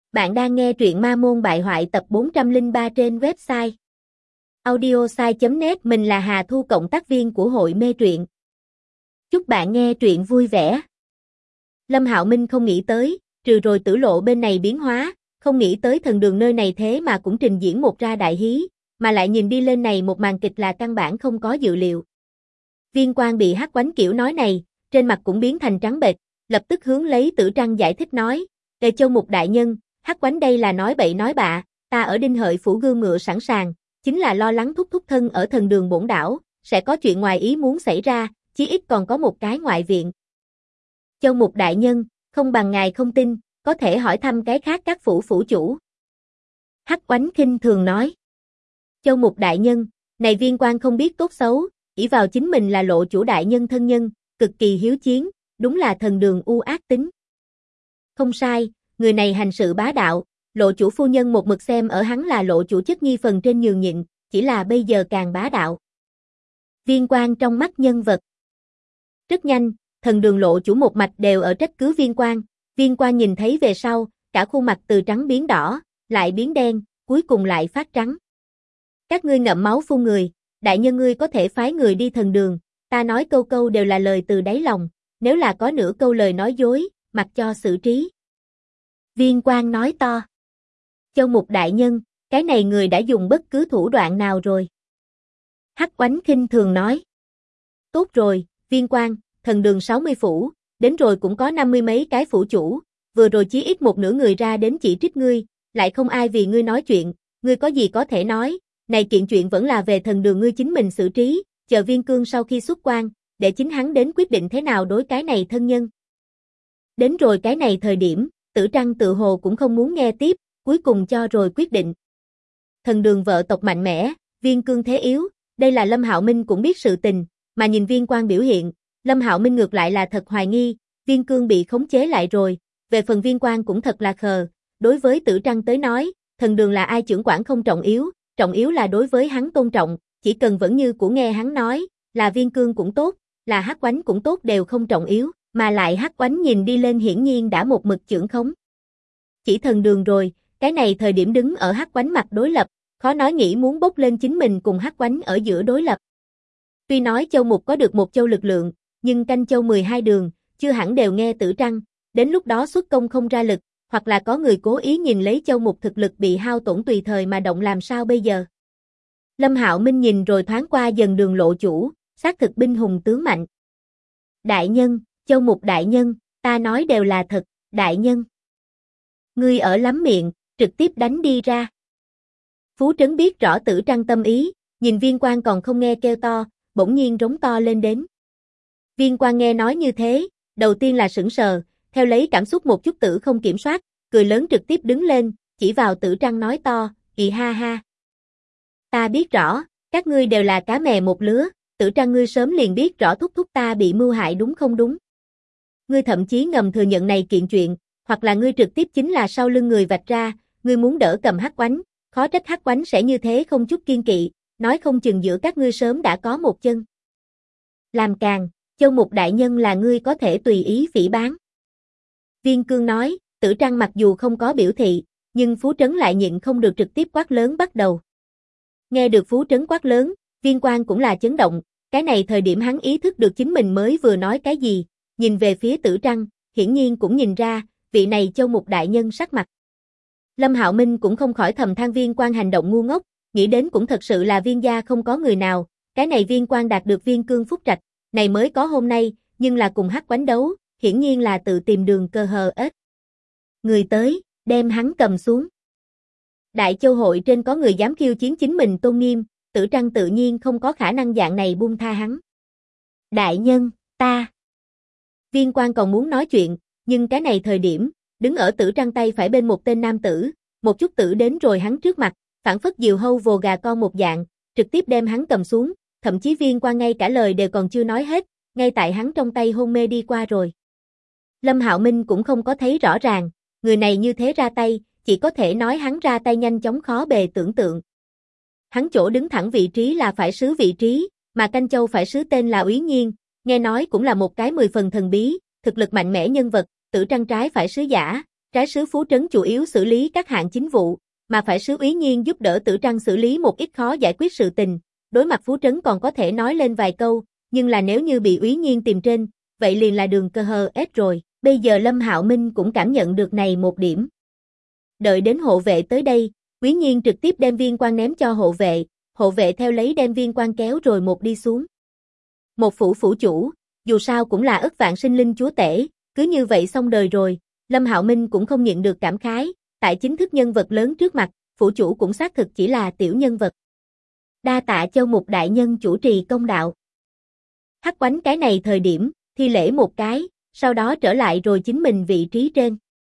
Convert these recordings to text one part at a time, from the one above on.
Bạn đang nghe truyện Ma Môn Bại Hoại tập 403 trên website audiosai.net. Mình là Hà Thu, cộng tác viên của hội mê truyện. Chúc bạn nghe truyện vui vẻ. Lâm Hạo Minh không nghĩ tới, trừ rồi Tử Lộ bên này biến hóa, không nghĩ tới thần đường nơi này thế mà cũng trình diễn một ra đại hí, mà lại nhìn đi lên này một màn kịch là căn bản không có dự liệu. Viên Quang bị hắc quánh kiểu nói này, trên mặt cũng biến thành trắng bệch, lập tức hướng lấy Tử Trăng giải thích nói: "Tề Châu Mục đại nhân, hắc quánh đây là nói bậy nói bạ, ta ở Đinh Hợi phủ gươm ngựa sẵn sàng, chính là lo lắng thúc thúc thân ở thần đường bổn đảo, sẽ có chuyện ngoài ý muốn xảy ra, chí ít còn có một cái ngoại viện." "Châu Mục đại nhân, không bằng ngài không tin, có thể hỏi thăm cái khác các phủ phủ chủ." Hắc Oánh khinh thường nói. "Châu Mục đại nhân, này Viên Quang không biết tốt xấu, ỷ vào chính mình là Lộ chủ đại nhân thân nhân, cực kỳ hiếu chiến, đúng là thần đường u ác tính." "Không sai, người này hành sự bá đạo, Lộ chủ phu nhân một mực xem ở hắn là Lộ chủ chức nghi phần trên nhường nhịn, chỉ là bây giờ càng bá đạo." Viên Quang trong mắt nhân vật. Rất nhanh, thần đường Lộ chủ một mạch đều ở trách cứ Viên Quang. Viên Quang nhìn thấy về sau, cả khuôn mặt từ trắng biến đỏ, lại biến đen, cuối cùng lại phát trắng. "Các ngươi ngậm máu phun người, đại nhân ngươi có thể phái người đi thần đường, ta nói câu câu đều là lời từ đáy lòng, nếu là có nửa câu lời nói dối, mặc cho xử trí." Viên Quang nói to. "Châu Mục đại nhân, cái này người đã dùng bất cứ thủ đoạn nào rồi?" Hắc Oánh khinh thường nói. "Tốt rồi, Viên Quang, thần đường 60 phủ, đến rồi cũng có 50 mấy cái phủ chủ, vừa rồi chí ít một nửa người ra đến chỉ trích ngươi, lại không ai vì ngươi nói chuyện, ngươi có gì có thể nói, này kiện chuyện vẫn là về thần đường ngươi chính mình xử trí, chờ Viên Cương sau khi xuất quan, để chính hắn đến quyết định thế nào đối cái này thân nhân." Đến rồi cái này thời điểm, Tử Trăng tự hồ cũng không muốn nghe tiếp, cuối cùng cho rồi quyết định. Thần đường vợ tộc mạnh mẽ, Viên Cương thế yếu, đây là Lâm Hạo Minh cũng biết sự tình, mà nhìn Viên Quang biểu hiện, Lâm Hạo Minh ngược lại là thật hoài nghi, Viên Cương bị khống chế lại rồi, về phần Viên Quang cũng thật là khờ, đối với Tử Trăng tới nói, thần đường là ai trưởng quản không trọng yếu là đối với hắn tôn trọng, chỉ cần vẫn như của nghe hắn nói, là Viên Cương cũng tốt, là Hắc Oánh cũng tốt đều không trọng yếu, mà lại Hắc Oánh nhìn đi lên hiển nhiên đã một mực trưởng khống. Chỉ thần đường rồi, cái này thời điểm đứng ở Hắc Oánh mặt đối lập, khó nói nghĩ muốn bốc lên chính mình cùng Hắc Oánh ở giữa đối lập. Tuy nói Châu Mục có được một châu lực lượng, nhưng canh châu 12 đường, chưa hẳn đều nghe Tử Trăng, đến lúc đó xuất công không ra lực, hoặc là có người cố ý nhìn lấy Châu Mục thực lực bị hao tổn tùy thời mà động làm sao bây giờ. Lâm Hạo Minh nhìn rồi thoáng qua dần đường Lộ chủ, xác thực binh hùng tướng mạnh. "Đại nhân, Châu Mục đại nhân, ta nói đều là thật, đại nhân. Ngươi ở lắm miệng, trực tiếp đánh đi ra." Phú Trấn biết rõ Tử Trăng tâm ý, nhìn Viên Quang còn không nghe kêu to, bỗng nhiên rống to lên đến. Viên Quang nghe nói như thế, đầu tiên là sững sờ, theo lấy cảm xúc một chút tử không kiểm soát, cười lớn trực tiếp đứng lên, chỉ vào Tử Trăng nói to, "Ì ha ha. Ta biết rõ, các ngươi đều là cá mè một lứa, Tử Trăng ngươi sớm liền biết rõ thúc thúc ta bị mưu hại đúng không đúng? Ngươi thậm chí ngầm thừa nhận này kiện chuyện, hoặc là ngươi trực tiếp chính là sau lưng người vạch ra, ngươi muốn đỡ cầm Hắc Oánh, khó trách Hắc Oánh sẽ như thế không chút kiên kỵ, nói không chừng giữa các ngươi sớm đã có một chân. Làm càn, Châu Mục đại nhân là ngươi có thể tùy ý phỉ báng." Viên Cương nói. Tử Trăng mặc dù không có biểu thị, nhưng Phú Trấn lại nhịn không được trực tiếp quát lớn bắt đầu. Nghe được Phú Trấn quát lớn, Viên Quang cũng là chấn động, cái này thời điểm hắn ý thức được chính mình mới vừa nói cái gì, nhìn về phía Tử Trăng, hiển nhiên cũng nhìn ra, vị này Châu Mục đại nhân sắc mặt. Lâm Hạo Minh cũng không khỏi thầm than Viên Quang hành động ngu ngốc, nghĩ đến cũng thật sự là Viên gia không có người nào, cái này Viên Quang đạt được Viên Cương phúc trạch, này mới có hôm nay, nhưng là cùng Hắc Oánh đấu, hiển nhiên là tự tìm đường cơ hờ ếch. Người tới, đem hắn cầm xuống. Đại Châu hội trên có người dám khiêu chiến chính mình tôn nghiêm, Tử Trăng tự nhiên không có khả năng dạng này buông tha hắn. "Đại nhân, ta." Viên Quang còn muốn nói chuyện, nhưng cái này thời điểm, đứng ở Tử Trăng tay phải bên một tên nam tử, một chút tử đến rồi hắn trước mặt, phảng phất diều hâu vồ gà con một dạng, trực tiếp đem hắn cầm xuống, thậm chí Viên Quang ngay cả lời đều còn chưa nói hết, ngay tại hắn trong tay hôn mê đi qua rồi. Lâm Hạo Minh cũng không có thấy rõ ràng, người này như thế ra tay, chỉ có thể nói hắn ra tay nhanh chóng khó bề tưởng tượng. Hắn chỗ đứng thẳng vị trí là phải sứ vị trí, mà canh châu phải sứ tên là Úy Nhiên, nghe nói cũng là một cái 10 phần thần bí, thực lực mạnh mẽ nhân vật, Tử Trăng trái phải sứ giả, Trái sứ Phú Trấn chủ yếu xử lý các hạng chính vụ, mà phải sứ Úy Nhiên giúp đỡ Tử Trăng xử lý một ít khó giải quyết sự tình. Đối mặt Phú Trấn còn có thể nói lên vài câu, nhưng là nếu như bị Úy Nhiên tìm trên, vậy liền là đường cơ hờ ết rồi. Bây giờ Lâm Hạo Minh cũng cảm nhận được này một điểm. Đợi đến hộ vệ tới đây, Úy Nhiên trực tiếp đem viên quan ném cho hộ vệ theo lấy đem viên quan kéo rồi một đi xuống. Một phủ phủ chủ, dù sao cũng là ức vạn sinh linh chúa tể, cứ như vậy xong đời rồi, Lâm Hạo Minh cũng không nhịn được cảm khái, tại chính thức nhân vật lớn trước mặt, phủ chủ cũng xác thực chỉ là tiểu nhân vật. Đa tạ Châu Mục đại nhân chủ trì công đạo. Hắc Oánh cái này thời điểm, thi lễ một cái, sau đó trở lại rồi chính mình vị trí trên.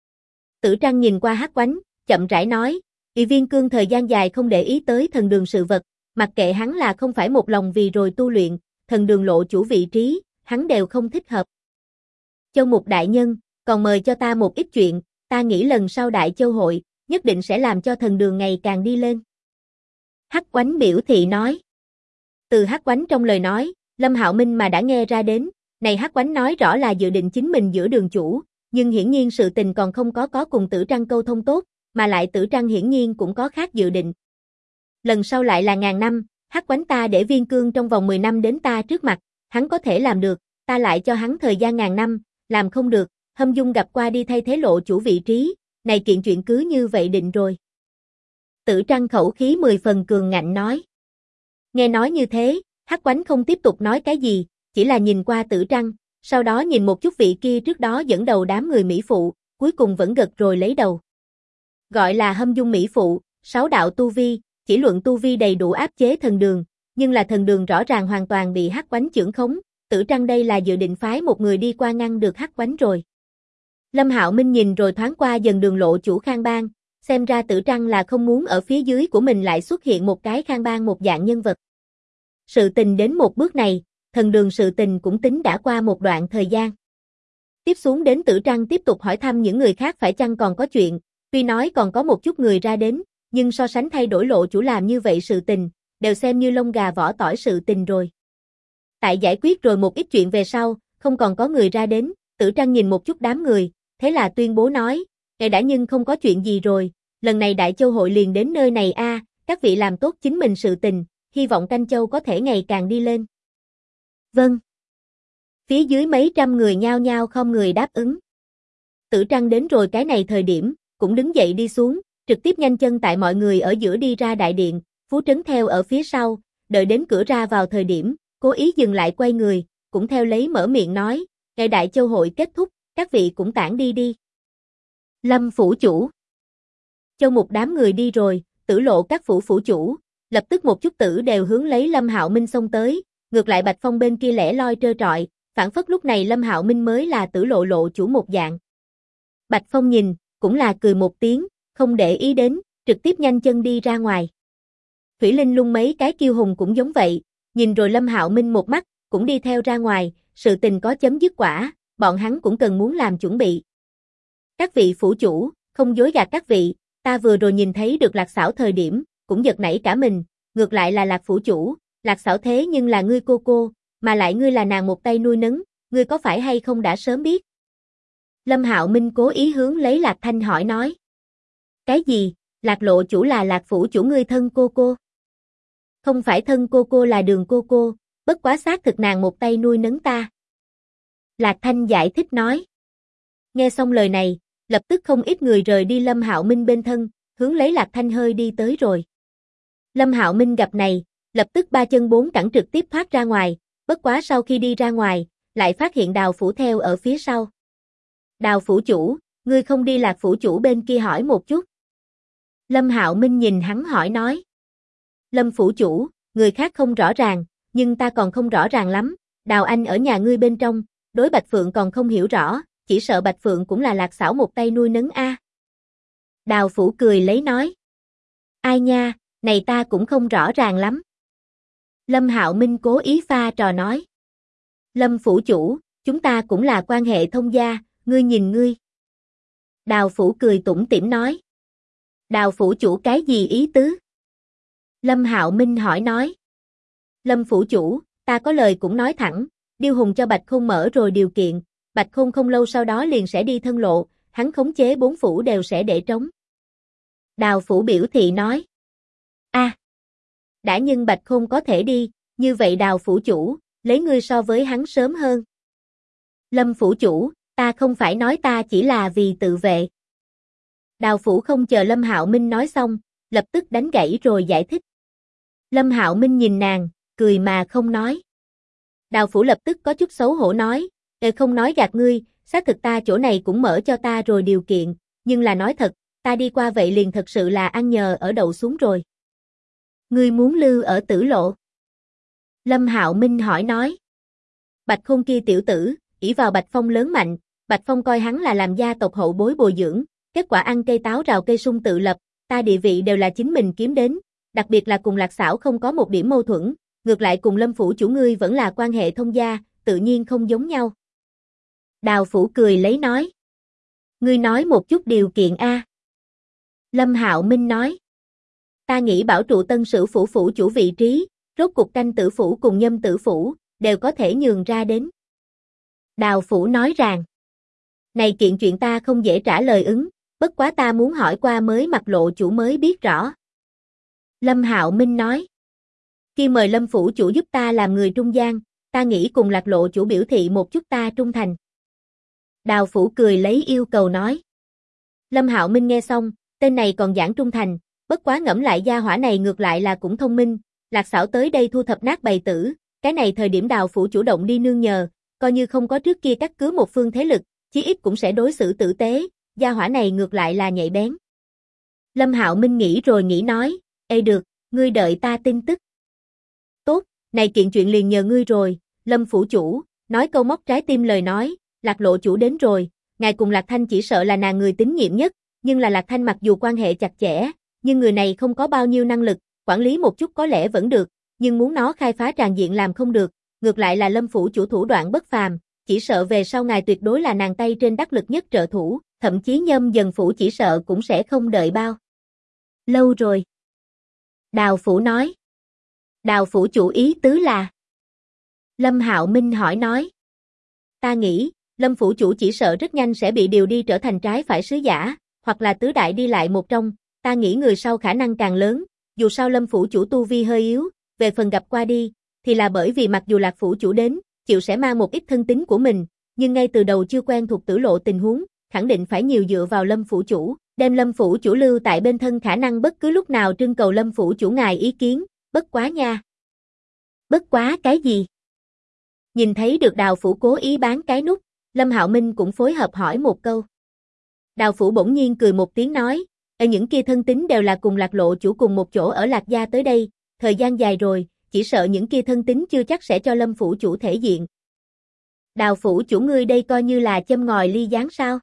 Tử Trăng nhìn qua Hắc Oánh, chậm rãi nói, Ỷ Viên Cương thời gian dài không để ý tới thần đường sự vật, mặc kệ hắn là không phải một lòng vì rồi tu luyện, thần đường lộ chủ vị trí, hắn đều không thích hợp. Châu Mục đại nhân, còn mời cho ta một ít chuyện, ta nghĩ lần sau Đại Châu hội, nhất định sẽ làm cho thần đường ngày càng đi lên. Hắc Oánh biểu thị nói. Từ Hắc Oánh trong lời nói, Lâm Hạo Minh mà đã nghe ra đến, này Hắc Oánh nói rõ là dự định chính mình giữa đường chủ, nhưng hiển nhiên sự tình còn không có cùng Tử Trăng câu thông tốt, mà lại Tử Trăng hiển nhiên cũng có khác dự định. Lần sau lại là ngàn năm, Hắc Oánh ta để Viên Cương trong vòng 10 năm đến ta trước mặt, hắn có thể làm được, ta lại cho hắn thời gian ngàn năm, làm không được, Hâm Dung gặp qua đi thay thế lộ chủ vị trí, này kiện chuyện cứ như vậy định rồi. Tử Trăng khẩu khí 10 phần cường ngạnh nói. Nghe nói như thế, Hắc Oánh không tiếp tục nói cái gì, chỉ là nhìn qua Tử Trăng, sau đó nhìn một chút vị kia trước đó dẫn đầu đám người mỹ phụ, cuối cùng vẫn gật rồi lấy đầu. Gọi là Hâm Dung mỹ phụ, 6 đạo tu vi, chỉ luận tu vi đầy đủ áp chế thần đường, nhưng là thần đường rõ ràng hoàn toàn bị Hắc Oánh chưởng khống, Tử Trăng đây là dự định phái một người đi qua ngăn được Hắc Oánh rồi. Lâm Hạo Minh nhìn rồi thoáng qua dần đường lộ chủ Khang Bang, xem ra Tử Trăng là không muốn ở phía dưới của mình lại xuất hiện một cái Khang Bang một dạng nhân vật. Sự tình đến một bước này, thần đường sự tình cũng tính đã qua một đoạn thời gian. Tiếp xuống đến Tử Trăng tiếp tục hỏi thăm những người khác phải chăng còn có chuyện, tuy nói còn có một chút người ra đến, nhưng so sánh thay đổi lộ chủ làm như vậy sự tình, đều xem như lông gà vỏ tỏi sự tình rồi. Tại giải quyết rồi một ít chuyện về sau, không còn có người ra đến, Tử Trăng nhìn một chút đám người, thế là tuyên bố nói, ngài đã nhưng không có chuyện gì rồi, lần này Đại Châu hội liền đến nơi này a, các vị làm tốt chính mình sự tình, hy vọng Canh Châu có thể ngày càng đi lên. Vâng. Phía dưới mấy trăm người nhao nhao không người đáp ứng. Tử Trăng đến rồi cái này thời điểm, cũng đứng dậy đi xuống, trực tiếp nhanh chân tại mọi người ở giữa đi ra đại điện, Phú Trấn theo ở phía sau, đợi đến cửa ra vào thời điểm, cố ý dừng lại quay người, cũng theo lấy mở miệng nói, ngày Đại Châu hội kết thúc, các vị cũng tản đi đi. Lâm phủ chủ. Châu Mục đám người đi rồi, Tử Lộ các phủ phủ chủ, lập tức một chút tử đều hướng lấy Lâm Hạo Minh xông tới, ngược lại Bạch Phong bên kia lẻ loi trơ trọi, phản phất lúc này Lâm Hạo Minh mới là Tử Lộ lộ chủ một dạng. Bạch Phong nhìn, cũng là cười một tiếng, không để ý đến, trực tiếp nhanh chân đi ra ngoài. Thủy Linh Lung mấy cái kiêu hùng cũng giống vậy, nhìn rồi Lâm Hạo Minh một mắt, cũng đi theo ra ngoài, sự tình có chấm dứt quả, bọn hắn cũng cần muốn làm chuẩn bị. Các vị phủ chủ, không dối gạt các vị, ta vừa rồi nhìn thấy được Lạc Xảo thời điểm, cũng giật nảy cả mình, ngược lại là Lạc phủ chủ, Lạc Xảo thế nhưng là ngươi cô, mà lại ngươi là nàng một tay nuôi nấng, ngươi có phải hay không đã sớm biết? Lâm Hạo Minh cố ý hướng lấy Lạc Thanh hỏi nói. Cái gì, Lạc lộ chủ là Lạc phủ chủ ngươi thân cô? Không phải thân cô là Đường cô, bất quá xác thực nàng một tay nuôi nấng ta. Lạc Thanh giải thích nói. Nghe xong lời này, lập tức không ít người rời đi Lâm Hạo Minh bên thân, hướng lấy Lạc Thanh hơi đi tới rồi. Lâm Hạo Minh gặp này, lập tức ba chân bốn cẳng trực tiếp thoát ra ngoài, bất quá sau khi đi ra ngoài, lại phát hiện Đào phủ theo ở phía sau. Đào phủ chủ, ngươi không đi Lạc phủ chủ bên kia hỏi một chút. Lâm Hạo Minh nhìn hắn hỏi nói. Lâm phủ chủ, người khác không rõ ràng, nhưng ta còn không rõ ràng lắm, Đào anh ở nhà ngươi bên trong, đối Bạch Phượng còn không hiểu rõ, chỉ sợ Bạch Phượng cũng là Lạc Xảo một tay nuôi nấng a. Đào phủ cười lấy nói. Ai nha, này ta cũng không rõ ràng lắm. Lâm Hạo Minh cố ý pha trò nói. Lâm phủ chủ, chúng ta cũng là quan hệ thông gia, ngươi nhìn ngươi. Đào phủ cười tủm tỉm nói. Đào phủ chủ cái gì ý tứ? Lâm Hạo Minh hỏi nói. Lâm phủ chủ, ta có lời cũng nói thẳng, Điêu Hùng cho Bạch Khôn mở rồi điều kiện, Bạch Khôn không lâu sau đó liền sẽ đi thân lộ, hắn khống chế 4 phủ đều sẽ để trống. Đào Phủ biểu thị nói. Đã nhưng Bạch Khôn có thể đi, như vậy Đào phủ chủ, lấy ngươi so với hắn sớm hơn. Lâm phủ chủ, ta không phải nói ta chỉ là vì tự vệ. Đào Phủ không chờ Lâm Hạo Minh nói xong, lập tức đánh gãy rồi giải thích. Lâm Hạo Minh nhìn nàng, cười mà không nói. Đào Phủ lập tức có chút xấu hổ nói, không nói gạt ngươi, xác thực ta chỗ này cũng mở cho ta rồi điều kiện, nhưng là nói thật, ta đi qua vậy liền thật sự là ăn nhờ ở đậu xuống rồi. Ngươi muốn lưu ở Tử Lộ? Lâm Hạo Minh hỏi nói. Bạch Khôn kia tiểu tử, ỷ vào Bạch Phong lớn mạnh, Bạch Phong coi hắn là làm gia tộc hậu bối bồi dưỡng, kết quả ăn cây táo rào cây sung tự lập, ta địa vị đều là chính mình kiếm đến, đặc biệt là cùng Lạc Xảo không có một điểm mâu thuẫn, ngược lại cùng Lâm phủ chủ ngươi vẫn là quan hệ thông gia, tự nhiên không giống nhau. Đào Phủ cười lấy nói. Ngươi nói một chút điều kiện a. Lâm Hạo Minh nói. Ta nghĩ bảo trụ Tân Sử phủ phủ chủ vị trí, rốt cục Canh Tử phủ cùng Nhâm Tử phủ, đều có thể nhường ra đến. Đào Phủ nói rằng. Này kiện chuyện ta không dễ trả lời ứng, bất quá ta muốn hỏi qua mới Mặt Lộ chủ mới biết rõ. Lâm Hạo Minh nói. Khi mời Lâm phủ chủ giúp ta làm người trung gian, ta nghĩ cùng Lạc Lộ chủ biểu thị một chút ta trung thành. Đào Phủ cười lấy yêu cầu nói. Lâm Hạo Minh nghe xong, tên này còn giảng trung thành, bất quá ngẫm lại gia hỏa này ngược lại là cũng thông minh, Lạc Xảo tới đây thu thập nát bầy tử, cái này thời điểm Đào Phủ chủ động đi nương nhờ, coi như không có trước kia cắt cứ một phương thế lực, chí ít cũng sẽ đối xử tử tế, gia hỏa này ngược lại là nhạy bén. Lâm Hạo Minh nghĩ rồi nghĩ nói, ê được, ngươi đợi ta tin tức. Tốt, này kiện chuyện liền nhờ ngươi rồi, Lâm phủ chủ, nói câu móc trái tim lời nói, Lạc Lộ chủ đến rồi, ngài cùng Lạc Thanh chỉ sợ là nàng người tín nhiệm nhất, nhưng là Lạc Thanh mặc dù quan hệ chặt chẽ, nhưng người này không có bao nhiêu năng lực, quản lý một chút có lẽ vẫn được, nhưng muốn nó khai phá tràn diện làm không được, ngược lại là Lâm phủ chủ thủ đoạn bất phàm, chỉ sợ về sau ngài tuyệt đối là nàng tay trên đắc lực nhất trợ thủ, thậm chí Nhâm Dần phủ chỉ sợ cũng sẽ không đợi bao lâu rồi. Đào Phủ nói. Đào phủ chủ ý tứ là? Lâm Hạo Minh hỏi nói. Ta nghĩ, Lâm phủ chủ chỉ sợ rất nhanh sẽ bị điều đi trở thành trái phải sứ giả, hoặc là tứ đại đi lại một trong, ta nghĩ người sau khả năng càng lớn, dù sao Lâm phủ chủ tu vi hơi yếu, về phần gặp qua đi, thì là bởi vì mặc dù Lạc phủ chủ đến, chịu sẽ mang một ít thân tín của mình, nhưng ngay từ đầu chưa quen thuộc Tử Lộ tình huống, khẳng định phải nhiều dựa vào Lâm phủ chủ, đem Lâm phủ chủ lưu tại bên thân khả năng bất cứ lúc nào trưng cầu Lâm phủ chủ ngài ý kiến, bất quá nha. Bất quá cái gì? Nhìn thấy được Đào Phủ cố ý bán cái nút, Lâm Hạo Minh cũng phối hợp hỏi một câu. Đào Phủ bỗng nhiên cười một tiếng nói, những kia thân tín đều là cùng Lạc Lộ chủ cùng một chỗ ở Lạc gia tới đây, thời gian dài rồi, chỉ sợ những kia thân tín chưa chắc sẽ cho Lâm phủ chủ thể diện. Đào phủ chủ ngươi đây coi như là châm ngòi ly gián sao?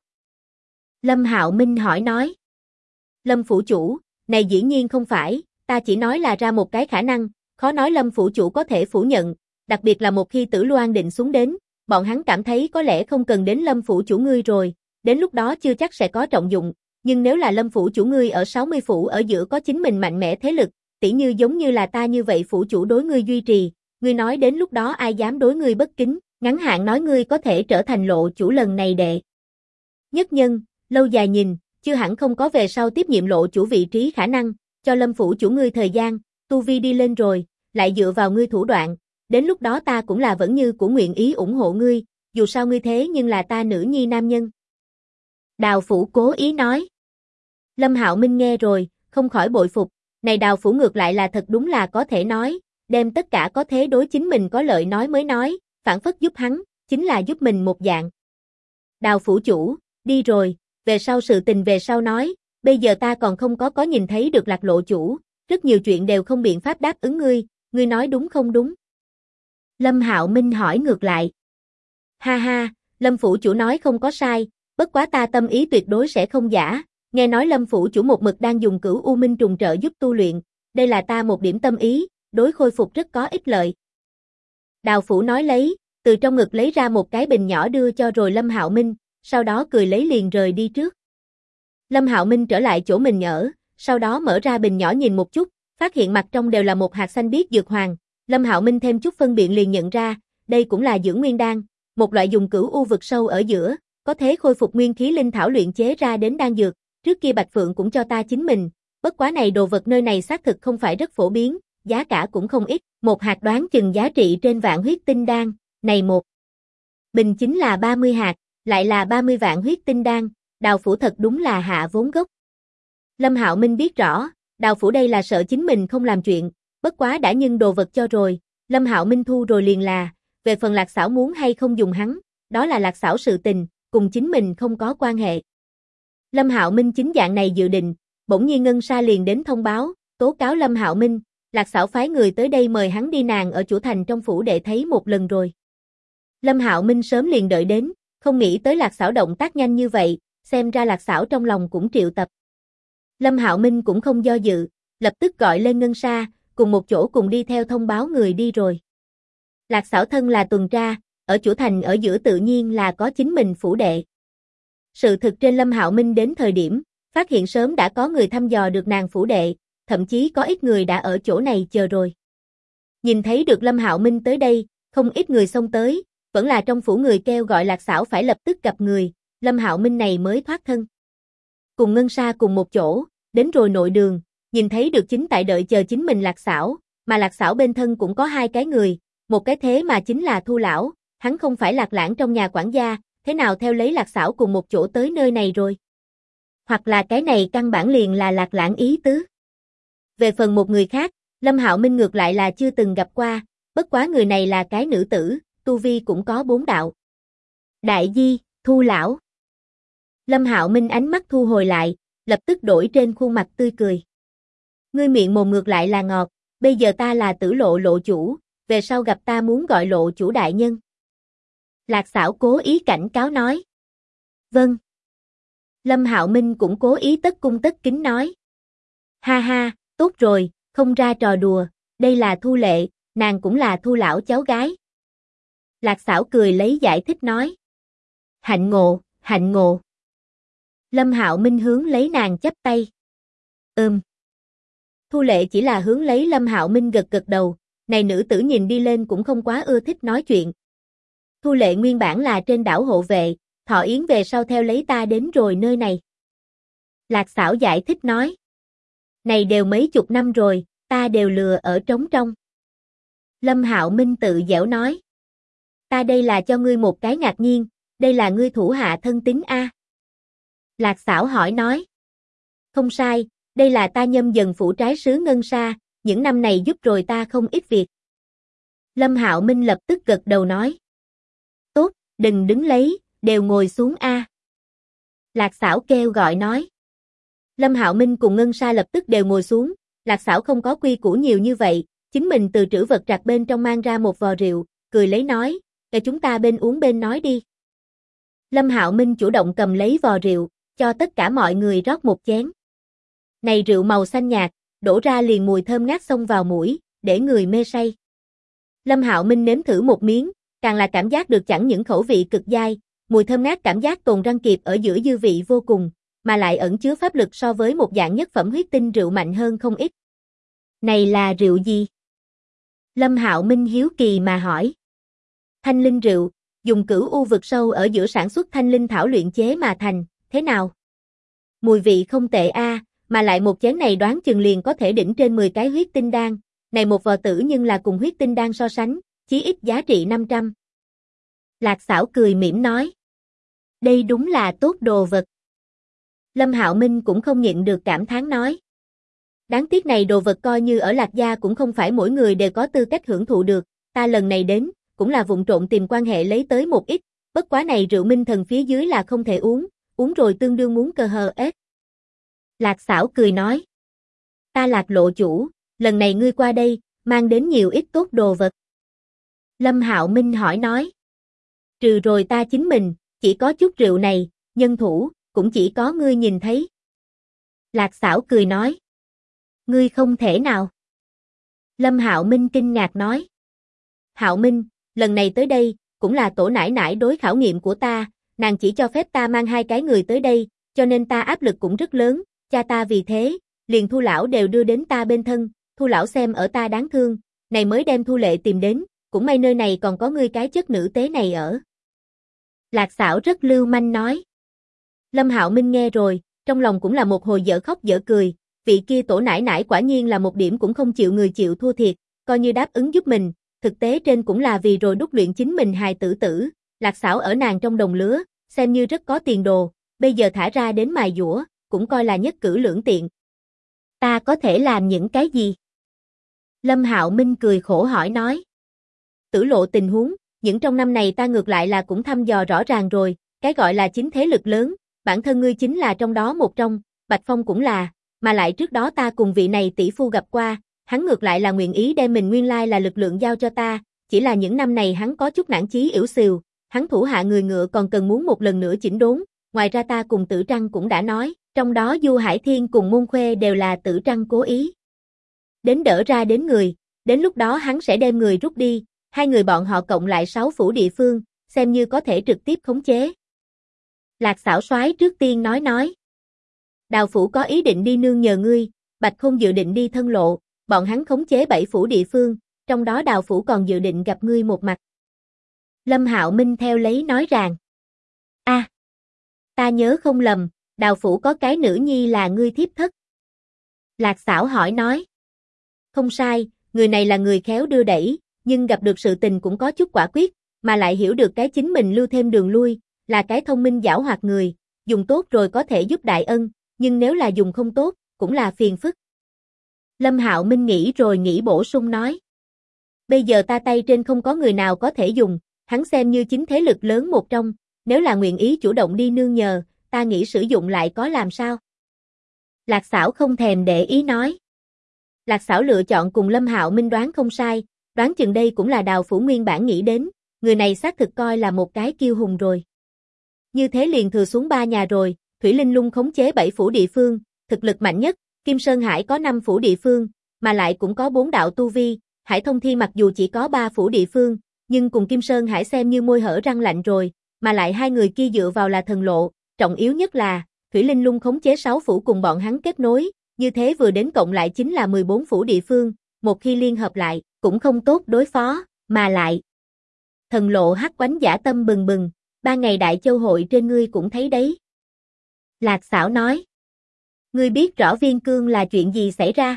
Lâm Hạo Minh hỏi nói. Lâm phủ chủ, này dĩ nhiên không phải, ta chỉ nói là ra một cái khả năng, khó nói Lâm phủ chủ có thể phủ nhận, đặc biệt là một khi Tử Loan định xuống đến, bọn hắn cảm thấy có lẽ không cần đến Lâm phủ chủ ngươi rồi, đến lúc đó chưa chắc sẽ có trọng dụng, nhưng nếu là Lâm phủ chủ ngươi ở 60 phủ ở giữa có chính mình mạnh mẽ thế lực, tỉ như giống như là ta như vậy phủ chủ đối ngươi duy trì, ngươi nói đến lúc đó ai dám đối ngươi bất kính, ngắn hạn nói ngươi có thể trở thành Lộ chủ lần này đệ nhất nhân, lâu dài nhìn, chưa hẳn không có về sau tiếp nhiệm Lộ chủ vị trí khả năng, cho Lâm phủ chủ ngươi thời gian, tu vi đi lên rồi, lại dựa vào ngươi thủ đoạn, đến lúc đó ta cũng là vẫn như của nguyện ý ủng hộ ngươi, dù sao ngươi thế nhưng là ta nữ nhi nam nhân. Đào phủ cố ý nói. Lâm Hạo Minh nghe rồi, không khỏi bội phục, này Đào phủ ngược lại là thật đúng là có thể nói, đem tất cả có thế đối chính mình có lợi nói mới nói, phản phất giúp hắn, chính là giúp mình một dạng. Đào phủ chủ, đi rồi, về sau sự tình về sau nói, bây giờ ta còn không có nhìn thấy được Lạc Lộ chủ, rất nhiều chuyện đều không biện pháp đáp ứng ngươi nói đúng không đúng? Lâm Hạo Minh hỏi ngược lại. Ha ha, Lâm phủ chủ nói không có sai, bất quá ta tâm ý tuyệt đối sẽ không giả, nghe nói Lâm phủ chủ một mực đang dùng Cửu U Minh trùng trợ giúp tu luyện, đây là ta một điểm tâm ý, đối khôi phục rất có ích lợi. Đào phủ nói lấy, từ trong ngực lấy ra một cái bình nhỏ đưa cho rồi Lâm Hạo Minh, sau đó cười lấy liền rời đi trước. Lâm Hạo Minh trở lại chỗ mình ở, sau đó mở ra bình nhỏ nhìn một chút, phát hiện mặt trong đều là một hạt xanh biếc dược hoàng, Lâm Hạo Minh thêm chút phân biện liền nhận ra, đây cũng là dưỡng nguyên đan, một loại dùng Cửu U vực sâu ở giữa, có thế khôi phục nguyên khí linh thảo luyện chế ra đến đan dược, trước kia Bạch Phượng cũng cho ta chính mình, bất quá này đồ vật nơi này xác thực không phải rất phổ biến, giá cả cũng không ít, một hạt đoán chừng giá trị trên vạn huyết tinh đan, này một bình chính là 30 hạt, lại là 30 vạn huyết tinh đan, Đào Phủ thật đúng là hạ vốn gốc. Lâm Hạo Minh biết rõ, Đào Phủ đây là sợ chính mình không làm chuyện, bất quá đã nhưng đồ vật cho rồi, Lâm Hạo Minh thu rồi liền là, về phần Lạc Xảo muốn hay không dùng hắn, đó là Lạc Xảo sự tình, cùng chính mình không có quan hệ. Lâm Hạo Minh chính dạng này dự định, bỗng nhiên Ngân Sa liền đến thông báo, tố cáo Lâm Hạo Minh, Lạc Xảo phái người tới đây mời hắn đi nàng ở chủ thành trong phủ để thấy một lần rồi. Lâm Hạo Minh sớm liền đợi đến, không nghĩ tới Lạc Xảo động tác nhanh như vậy, xem ra Lạc Xảo trong lòng cũng triệu tập. Lâm Hạo Minh cũng không do dự, lập tức gọi lên Ngân Sa, cùng một chỗ cùng đi theo thông báo người đi rồi. Lạc Xảo thân là tuần tra, ở chủ thành ở giữa tự nhiên là có chính mình phủ đệ. Sự thực trên Lâm Hạo Minh đến thời điểm, phát hiện sớm đã có người thăm dò được nàng phủ đệ, thậm chí có ít người đã ở chỗ này chờ rồi. Nhìn thấy được Lâm Hạo Minh tới đây, không ít người xông tới, vẫn là trong phủ người kêu gọi Lạc Xảo phải lập tức gặp người, Lâm Hạo Minh này mới thoát thân. Cùng Ngân Sa cùng một chỗ, đến rồi nội đường, nhìn thấy được chính tại đợi chờ chính mình Lạc Xảo, mà Lạc Xảo bên thân cũng có hai cái người, một cái thế mà chính là Thu lão, hắn không phải Lạc Lãng trong nhà quản gia, thế nào theo lấy Lạc Xảo cùng một chỗ tới nơi này rồi? Hoặc là cái này căn bản liền là Lạc Lãng ý tứ. Về phần một người khác, Lâm Hạo Minh ngược lại là chưa từng gặp qua, bất quá người này là cái nữ tử, tu vi cũng có 4 đạo. Đại Di, Thu lão. Lâm Hạo Minh ánh mắt thu hồi lại, lập tức đổi trên khuôn mặt tươi cười. Ngươi miệng mồm ngược lại là ngọt, bây giờ ta là Tử Lộ lộ chủ, về sau gặp ta muốn gọi lộ chủ đại nhân. Lạc Xảo cố ý cảnh cáo nói. Vâng. Lâm Hạo Minh cũng cố ý tất cung tất kính nói. Ha ha, tốt rồi, không ra trò đùa, đây là Thu Lệ, nàng cũng là Thu lão cháu gái. Lạc Xảo cười lấy giải thích nói. Hạnh ngộ, hạnh ngộ. Lâm Hạo Minh hướng lấy nàng chắp tay. Thu Lệ chỉ là hướng lấy Lâm Hạo Minh gật gật đầu, này nữ tử nhìn đi lên cũng không quá ưa thích nói chuyện. Thu Lệ nguyên bản là trên đảo hộ vệ, Thọ Yến về sau theo lấy ta đến rồi nơi này. Lạc Xảo giải thích nói. Này đều mấy chục năm rồi, ta đều lừa ở trống trong. Lâm Hạo Minh tự giễu nói. Ta đây là cho ngươi một cái ngạc nhiên, đây là ngươi thủ hạ thân tín a. Lạc Xảo hỏi nói. Không sai, đây là ta Nhâm Dần phủ trái sứ Ngân Sa, những năm này giúp rồi ta không ít việc. Lâm Hạo Minh lập tức gật đầu nói. Tốt, đừng đứng lấy, đều ngồi xuống a. Lạc Xảo kêu gọi nói. Lâm Hạo Minh cùng Ngân Sa lập tức đều ngồi xuống, Lạc Xảo không có quy củ nhiều như vậy, chính mình từ trữ vật trạc bên trong mang ra một vò rượu, cười lấy nói, để chúng ta bên uống bên nói đi. Lâm Hạo Minh chủ động cầm lấy vò rượu, cho tất cả mọi người rót một chén. Này rượu màu xanh nhạt, đổ ra liền mùi thơm ngát xông vào mũi, để người mê say. Lâm Hạo Minh nếm thử một miếng, càng là cảm giác được chẳng những khẩu vị cực dai, mùi thơm ngát cảm giác tồn răng kịp ở giữa dư vị vô cùng, mà lại ẩn chứa pháp lực so với một dạng nhất phẩm huyết tinh rượu mạnh hơn không ít. Này là rượu gì? Lâm Hạo Minh hiếu kỳ mà hỏi. Thanh linh rượu, dùng cửu u vực sâu ở giữa sản xuất thanh linh thảo luyện chế mà thành, thế nào? Mùi vị không tệ a, mà lại một chén này đoán chừng liền có thể đỉnh trên 10 cái huyết tinh đan, này một vò tử nhưng là cùng huyết tinh đan so sánh, chí ít giá trị 500. Lạc Xảo cười mỉm nói. Đây đúng là tốt đồ vật. Lâm Hạo Minh cũng không nhịn được cảm thán nói. Đáng tiếc này đồ vật coi như ở Lạc gia cũng không phải mỗi người đều có tư cách hưởng thụ được, ta lần này đến, cũng là vụng trộn tìm quan hệ lấy tới một ít, bất quá này rượu minh thần phía dưới là không thể uống, uống rồi tương đương muốn cơ hờ ếch. Lạc Xảo cười nói. Ta Lạc lộ chủ, lần này ngươi qua đây, mang đến nhiều ít tốt đồ vật. Lâm Hạo Minh hỏi nói. Trừ rồi ta chính mình, chỉ có chút rượu này, nhân thủ, cũng chỉ có ngươi nhìn thấy. Lạc Xảo cười nói. Ngươi không thể nào. Lâm Hạo Minh kinh ngạc nói. Hạo Minh, lần này tới đây, cũng là tổ nãi nãi đối khảo nghiệm của ta, nàng chỉ cho phép ta mang 2 cái người tới đây, cho nên ta áp lực cũng rất lớn, cha ta vì thế, liền Thu lão đều đưa đến ta bên thân, Thu lão xem ở ta đáng thương, này mới đem Thu Lệ tìm đến, cũng may nơi này còn có ngươi cái chất nữ tế này ở. Lạc Sảo rất lưu manh nói. Lâm Hạo Minh nghe rồi, trong lòng cũng là một hồi dở khóc dở cười, vị kia tổ nải nải quả nhiên là một điểm cũng không chịu người chịu thua thiệt, coi như đáp ứng giúp mình, thực tế trên cũng là vì rồi đúc luyện chính mình hài tử tử, Lạc Sảo ở nàng trong đồng lứa, xem như rất có tiền đồ, bây giờ thả ra đến mài dũa, cũng coi là nhất cử lưỡng tiện. Ta có thể làm những cái gì? Lâm Hạo Minh cười khổ hỏi nói. Tử lộ tình huống, những trong năm này ta ngược lại là cũng thăm dò rõ ràng rồi, cái gọi là chính thế lực lớn, bản thân ngươi chính là trong đó một trong, Bạch Phong cũng là, mà lại trước đó ta cùng vị này tỷ phu gặp qua, hắn ngược lại là nguyện ý đem mình nguyên lai là lực lượng giao cho ta, chỉ là những năm này hắn có chút nản chí yểu xìu, hắn thủ hạ người ngựa còn cần muốn một lần nữa chỉnh đốn, ngoài ra ta cùng Tử Trăng cũng đã nói, trong đó Du Hải Thiên cùng Môn Khuê đều là Tử Trăng cố ý. Đến đỡ ra đến người, đến lúc đó hắn sẽ đem người rút đi, hai người bọn họ cộng lại 6 phủ địa phương, xem như có thể trực tiếp khống chế. Lạc Sảo soái trước tiên nói. Đào phủ có ý định đi nương nhờ ngươi, Bạch Khôn dự định đi thân lộ, bọn hắn khống chế 7 phủ địa phương, trong đó Đào phủ còn dự định gặp ngươi một mặt. Lâm Hạo Minh theo lấy nói rằng. Ta nhớ không lầm, Đào phủ có cái nữ nhi là ngươi thiếp thất. Lạc Sảo hỏi nói. Không sai, người này là người khéo đưa đẩy, nhưng gặp được sự tình cũng có chút quả quyết, mà lại hiểu được cái chính mình lưu thêm đường lui, là cái thông minh giảo hoạt người, dùng tốt rồi có thể giúp đại ân, nhưng nếu là dùng không tốt, cũng là phiền phức. Lâm Hạo Minh nghĩ rồi nghĩ bổ sung nói. Bây giờ ta tay trên không có người nào có thể dùng, hắn xem như chính thế lực lớn một trong, nếu là nguyện ý chủ động đi nương nhờ, ta nghĩ sử dụng lại có làm sao? Lạc Sảo không thèm để ý nói. Lạc Sảo lựa chọn cùng Lâm Hạo Minh đoán không sai, đoán chừng đây cũng là Đào phủ nguyên bản nghĩ đến, người này xác thực coi là một cái kiêu hùng rồi. Như thế liền thừa xuống 3 nhà rồi, Thủy Linh Lung khống chế 7 phủ địa phương, thực lực mạnh nhất, Kim Sơn Hải có 5 phủ địa phương, mà lại cũng có 4 đạo tu vi, Hải Thông Thiên mặc dù chỉ có 3 phủ địa phương, nhưng cùng Kim Sơn Hải xem như môi hở răng lạnh rồi, mà lại hai người kia dựa vào là thần lộ, trọng yếu nhất là, Thủy Linh Lung khống chế 6 phủ cùng bọn hắn kết nối, như thế vừa đến cộng lại chính là 14 phủ địa phương, một khi liên hợp lại, cũng không tốt đối phó, mà lại. Thần lộ hắc quánh dã tâm bừng bừng, 3 ngày đại châu hội trên ngươi cũng thấy đấy. Lạc Sảo nói. Ngươi biết rõ Viên Cương là chuyện gì xảy ra?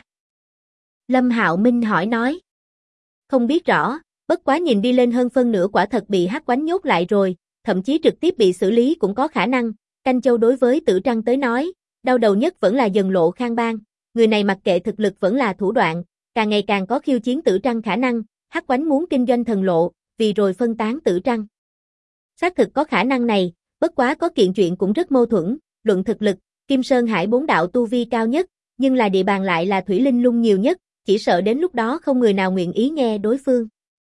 Lâm Hạo Minh hỏi nói. Không biết rõ, bất quá nhìn đi lên hơn phân nửa quả thật bị hắc quánh nhốt lại rồi, thậm chí trực tiếp bị xử lý cũng có khả năng. Canh Châu đối với Tử Trăng tới nói, đau đầu nhất vẫn là Dần Lộ Khang Bang, người này mặc kệ thực lực vẫn là thủ đoạn, càng ngày càng có khiêu chiến Tử Trăng khả năng, hắc quánh muốn kinh doanh thần lộ, vì rồi phân tán Tử Trăng. Xác thực có khả năng này, bất quá có kiện chuyện cũng rất mâu thuẫn, luận thực lực, Kim Sơn Hải 4 đạo tu vi cao nhất, nhưng là địa bàn lại là Thủy Linh Lung nhiều nhất, chỉ sợ đến lúc đó không người nào nguyện ý nghe đối phương.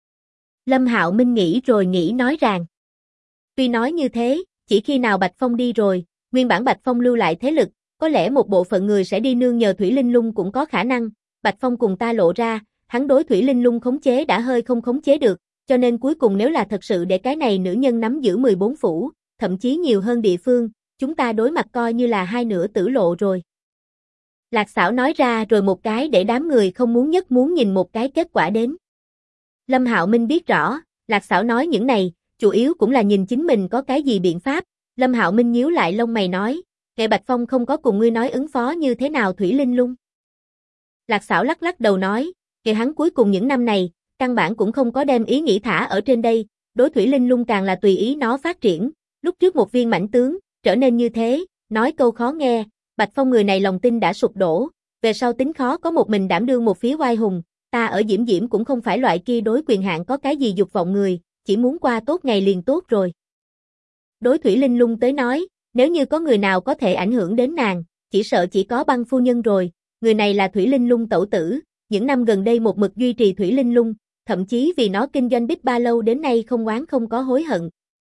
Lâm Hạo Minh nghĩ rồi nghĩ nói rằng. Tuy nói như thế, chỉ khi nào Bạch Phong đi rồi, nguyên bản Bạch Phong lưu lại thế lực, có lẽ một bộ phận người sẽ đi nương nhờ Thủy Linh Lung cũng có khả năng, Bạch Phong cùng ta lộ ra, hắn đối Thủy Linh Lung khống chế đã hơi không khống chế được, cho nên cuối cùng nếu là thật sự để cái này nữ nhân nắm giữ 14 phủ, thậm chí nhiều hơn địa phương, chúng ta đối mặt coi như là hai nửa tử lộ rồi. Lạc Sảo nói ra rồi một cái để đám người không muốn nhất muốn nhìn một cái kết quả đến. Lâm Hạo Minh biết rõ, Lạc Sảo nói những này, chủ yếu cũng là nhìn chính mình có cái gì biện pháp. Lâm Hạo Minh nhíu lại lông mày nói, Nghệ Bạch Phong không có cùng ngươi nói ứng phó như thế nào Thủy Linh Lung. Lạc Sảo lắc lắc đầu nói, Nghệ hắn cuối cùng những năm này, căn bản cũng không có đem ý nghĩ thả ở trên đây, đối Thủy Linh Lung càng là tùy ý nó phát triển, lúc trước một viên mãnh tướng, trở nên như thế, nói câu khó nghe, Bạch Phong người này lòng tin đã sụp đổ, về sau tính khó có một mình đảm đương một phía oai hùng, ta ở Diễm Diễm cũng không phải loại kia đối quyền hạn có cái gì dục vọng người, chỉ muốn qua tốt ngày liền tốt rồi. Đối Thủy Linh Lung tới nói, nếu như có người nào có thể ảnh hưởng đến nàng, chỉ sợ chỉ có Băng phu nhân rồi, người này là Thủy Linh Lung tẩu tử, những năm gần đây một mực duy trì Thủy Linh Lung, thậm chí vì nó kinh doanh biết ba lâu đến nay không oán không có hối hận.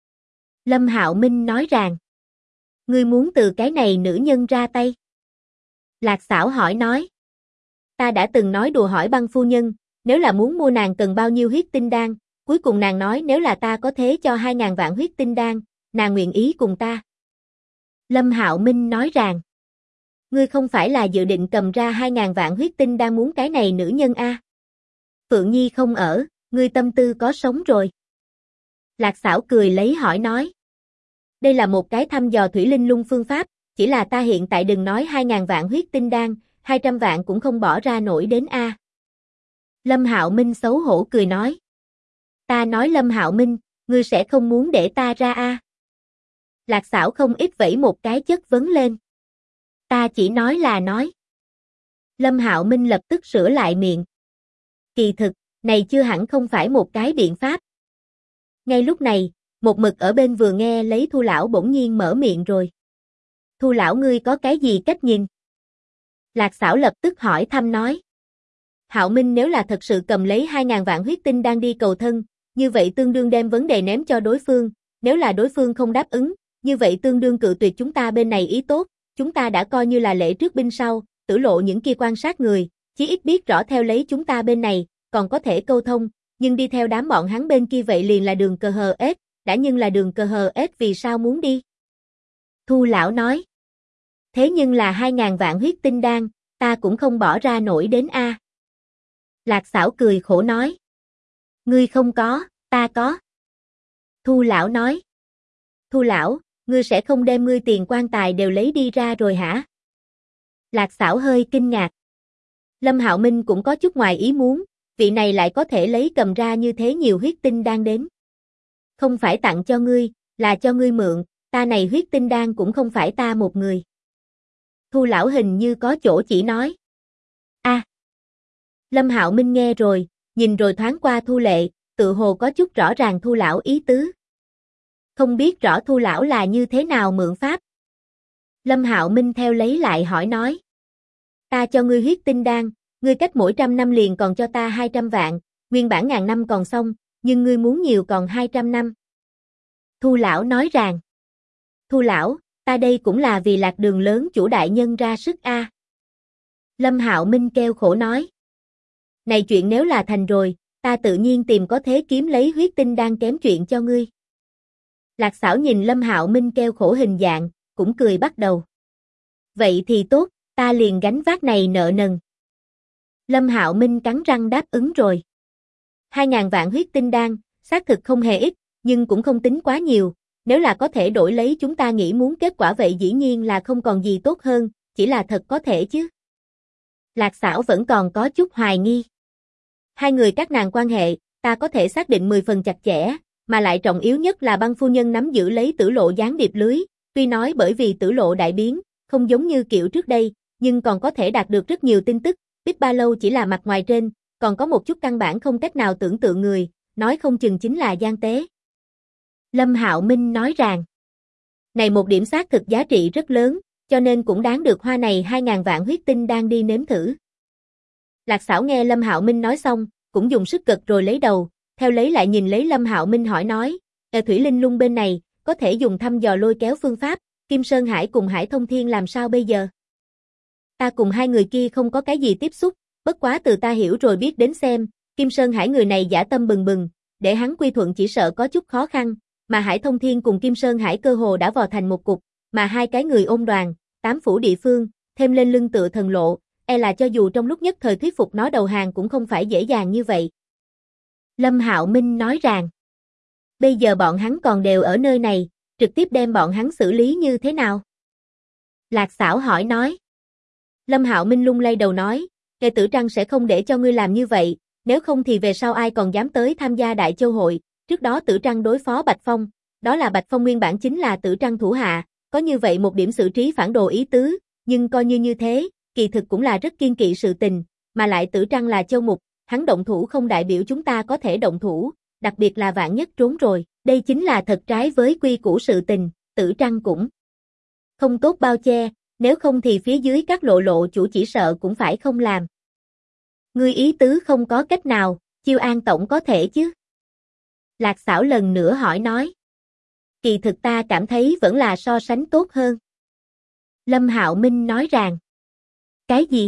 Lâm Hạo Minh nói rằng, ngươi muốn từ cái này nữ nhân ra tay. Lạc Sảo hỏi nói, ta đã từng nói đùa hỏi Băng phu nhân, nếu là muốn mua nàng cần bao nhiêu huyết tinh đan, cuối cùng nàng nói nếu là ta có thế cho 2.000 vạn huyết tinh đan, nàng nguyện ý cùng ta. Lâm Hạo Minh nói rằng, ngươi không phải là dự định cầm ra 2.000 vạn huyết tinh đan muốn cái này nữ nhân a? Phượng Nhi không ở, ngươi tâm tư có sống rồi. Lạc Sảo cười lấy hỏi nói, Đây là một cái thăm dò thủy linh lung phương pháp, chỉ là ta hiện tại đừng nói 2.000 vạn huyết tinh đan, 200 vạn cũng không bỏ ra nổi đến a. Lâm Hạo Minh xấu hổ cười nói. Ta nói Lâm Hạo Minh, ngươi sẽ không muốn để ta ra a? Lạc Sảo không ít vẫy một cái chất vấn lên. Ta chỉ nói là nói. Lâm Hạo Minh lập tức sửa lại miệng. Kỳ thực, này chưa hẳn không phải một cái biện pháp. Ngay lúc này, một mực ở bên vừa nghe lấy Thu lão bỗng nhiên mở miệng rồi. Thu lão ngươi có cái gì cách nhìn? Lạc Sảo lập tức hỏi thăm nói. Hạo Minh nếu là thật sự cầm lấy 2.000 vạn huyết tinh đang đi cầu thân, như vậy tương đương đem vấn đề ném cho đối phương, nếu là đối phương không đáp ứng, như vậy tương đương cự tuyệt chúng ta bên này ý tốt, chúng ta đã coi như là lễ trước binh sau, Tử Lộ những kia quan sát người, chí ít biết rõ theo lấy chúng ta bên này, còn có thể câu thông, nhưng đi theo đám bọn hắn bên kia vậy liền là đường cờ hờ ết, đã nhưng là đường cờ hờ ết vì sao muốn đi? Thu lão nói. Thế nhưng là 2.000 vạn huyết tinh đan, ta cũng không bỏ ra nổi đến a. Lạc Sảo cười khổ nói. Ngươi không có, ta có. Thu lão nói. Thu lão, ngươi sẽ không đem ngươi tiền quan tài đều lấy đi ra rồi hả? Lạc Sảo hơi kinh ngạc. Lâm Hạo Minh cũng có chút ngoài ý muốn, vị này lại có thể lấy cầm ra như thế nhiều huyết tinh đan đến. Không phải tặng cho ngươi, là cho ngươi mượn, ta này huyết tinh đan cũng không phải ta một người. Thu lão hình như có chỗ chỉ nói. A. Lâm Hạo Minh nghe rồi, nhìn rồi thoáng qua Thu Lệ, tự hồ có chút rõ ràng Thu lão ý tứ. Không biết rõ Thu lão là như thế nào mượn pháp. Lâm Hạo Minh theo lấy lại hỏi nói. Ta cho ngươi huyết tinh đan, ngươi cách mỗi 100 năm liền còn cho ta 200 vạn, nguyên bản 1000 năm còn xong, nhưng ngươi muốn nhiều còn 200 năm. Thu lão nói rằng. Thu lão, ta đây cũng là vì Lạc Đường lớn chủ đại nhân ra sức a. Lâm Hạo Minh kêu khổ nói. Này chuyện nếu là thành rồi, ta tự nhiên tìm có thế kiếm lấy huyết tinh đan kém chuyện cho ngươi. Lạc Sảo nhìn Lâm Hạo Minh kêu khổ hình dạng, cũng cười bắt đầu. Vậy thì tốt, ta liền gánh vác này nợ nần. Lâm Hạo Minh cắn răng đáp ứng rồi. 2.000 vạn huyết tinh đan, xác thực không hề ít, nhưng cũng không tính quá nhiều, nếu là có thể đổi lấy chúng ta nghĩ muốn kết quả vậy dĩ nhiên là không còn gì tốt hơn, chỉ là thật có thể chứ. Lạc Sảo vẫn còn có chút hoài nghi. Hai người các nàng quan hệ, ta có thể xác định 10 phần chặt chẽ, mà lại trọng yếu nhất là Băng phu nhân nắm giữ lấy Tử Lộ gián điệp lưới, tuy nói bởi vì Tử Lộ đại biến, không giống như kiểu trước đây, nhưng còn có thể đạt được rất nhiều tin tức, biết ba lâu chỉ là mặt ngoài trên, còn có một chút căn bản không cách nào tưởng tượng người, nói không chừng chính là gian tế. Lâm Hạo Minh nói rằng, này một điểm xác thực giá trị rất lớn, cho nên cũng đáng được hoa này 2.000 vạn huyết tinh đang đi nếm thử. Lạc Sảo nghe Lâm Hạo Minh nói xong, cũng dùng sức gật rồi lấy đầu, theo lấy lại nhìn lấy Lâm Hạo Minh hỏi nói, ở Thủy Linh Lung bên này, có thể dùng thăm dò lôi kéo phương pháp, Kim Sơn Hải cùng Hải Thông Thiên làm sao bây giờ? Ta cùng hai người kia không có cái gì tiếp xúc, bất quá từ ta hiểu rồi biết đến xem, Kim Sơn Hải người này dã tâm bừng bừng, để hắn quy thuận chỉ sợ có chút khó khăn, mà Hải Thông Thiên cùng Kim Sơn Hải cơ hồ đã vò thành một cục, mà hai cái người ôn đoàn, 8 phủ địa phương, thêm lên lưng tựa thần lộ, e là cho dù trong lúc nhất thời thuyết phục nó đầu hàng cũng không phải dễ dàng như vậy. Lâm Hạo Minh nói rằng, bây giờ bọn hắn còn đều ở nơi này, trực tiếp đem bọn hắn xử lý như thế nào? Lạc Sảo hỏi nói. Lâm Hạo Minh lung lay đầu nói, Kề Tử Trăng sẽ không để cho ngươi làm như vậy, nếu không thì về sau ai còn dám tới tham gia Đại Châu hội, trước đó Tử Trăng đối phó Bạch Phong, đó là Bạch Phong nguyên bản chính là Tử Trăng thủ hạ, có như vậy một điểm xử trí phản đồ ý tứ, nhưng coi như thế, kỳ thực cũng là rất kiên kỵ sự tình, mà lại Tử Trăng là châu mục, hắn động thủ không đại biểu chúng ta có thể động thủ, đặc biệt là vạn nhất trốn rồi, đây chính là thật trái với quy củ sự tình, Tử Trăng cũng không tốt bao che, nếu không thì phía dưới các lộ chủ chỉ sợ cũng phải không làm. Ngươi ý tứ không có cách nào, Chiêu An tổng có thể chứ? Lạc Sảo lần nữa hỏi nói. Kỳ thực ta cảm thấy vẫn là so sánh tốt hơn. Lâm Hạo Minh nói rằng. Cái gì?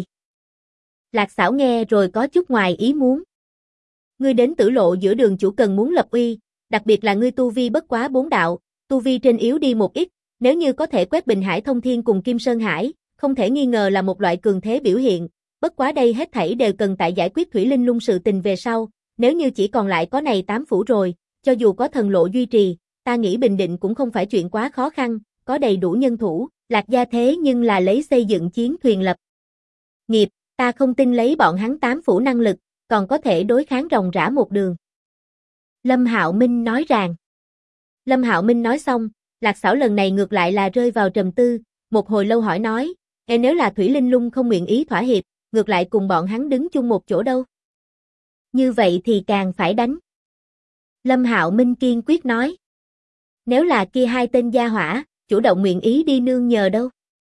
Lạc Sảo nghe rồi có chút ngoài ý muốn. Ngươi đến Tử Lộ giữa đường chủ cần muốn lập uy, đặc biệt là ngươi tu vi bất quá 4 đạo, tu vi trên yếu đi một ít, nếu như có thể quét bình Hải Thông Thiên cùng Kim Sơn Hải, không thể nghi ngờ là một loại cường thế biểu hiện, bất quá đây hết thảy đều cần tại giải quyết Thủy Linh Lung sự tình về sau, nếu như chỉ còn lại có này 8 phủ rồi, cho dù có thần lộ duy trì, ta nghĩ bình định cũng không phải chuyện quá khó khăn, có đầy đủ nhân thủ, Lạc gia thế nhưng là lấy xây dựng chiến thuyền lập nghiệp, ta không tin lấy bọn hắn 8 phủ năng lực, còn có thể đối kháng ròng rã một đường. Lâm Hạo Minh nói rằng. Lâm Hạo Minh nói xong, Lạc Sảo lần này ngược lại là rơi vào trầm tư, một hồi lâu hỏi nói, nếu là Thủy Linh Lung không nguyện ý thỏa hiệp, ngược lại cùng bọn hắn đứng chung một chỗ đâu. Như vậy thì càng phải đánh. Lâm Hạo Minh kiên quyết nói. Nếu là kia hai tên gia hỏa, chủ động nguyện ý đi nương nhờ đâu.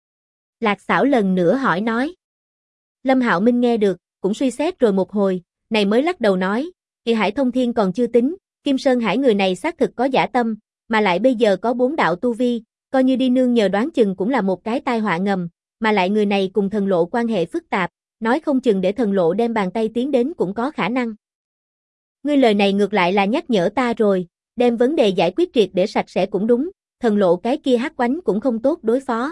Lạc Sảo lần nữa hỏi nói. Lâm Hạo Minh nghe được, cũng suy xét rồi một hồi, này mới lắc đầu nói, Hải Thông Thiên còn chưa tính, Kim Sơn Hải người này xác thực có dã tâm, mà lại bây giờ có 4 đạo tu vi, coi như đi nương nhờ đoán chừng cũng là một cái tai họa ngầm, mà lại người này cùng thần lộ quan hệ phức tạp, nói không chừng để thần lộ đem bàn tay tiến đến cũng có khả năng. Ngươi lời này ngược lại là nhắc nhở ta rồi, đem vấn đề giải quyết triệt để sạch sẽ cũng đúng, thần lộ cái kia hắc quánh cũng không tốt đối phó.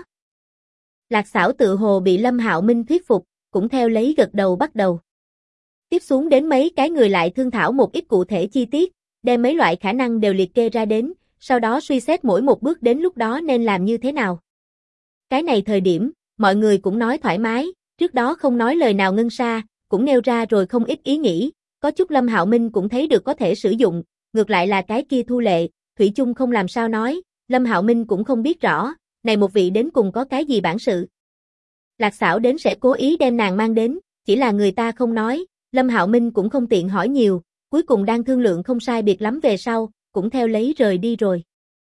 Lạc Sảo tự hồ bị Lâm Hạo Minh thuyết phục, cũng theo lấy gật đầu bắt đầu. Tiếp xuống đến mấy cái người lại thương thảo một ít cụ thể chi tiết, đem mấy loại khả năng đều liệt kê ra đến, sau đó suy xét mỗi một bước đến lúc đó nên làm như thế nào. Cái này thời điểm, mọi người cũng nói thoải mái, trước đó không nói lời nào ngân xa, cũng nêu ra rồi không ít ý nghĩ, có chút Lâm Hạo Minh cũng thấy được có thể sử dụng, ngược lại là cái kia Thu Lệ, Thủy chung không làm sao nói, Lâm Hạo Minh cũng không biết rõ, này một vị đến cùng có cái gì bản sự. Lạc Sảo đến sẽ cố ý đem nàng mang đến, chỉ là người ta không nói, Lâm Hạo Minh cũng không tiện hỏi nhiều, cuối cùng đang thương lượng không sai biệt lắm về sau, cũng theo lấy rời đi rồi.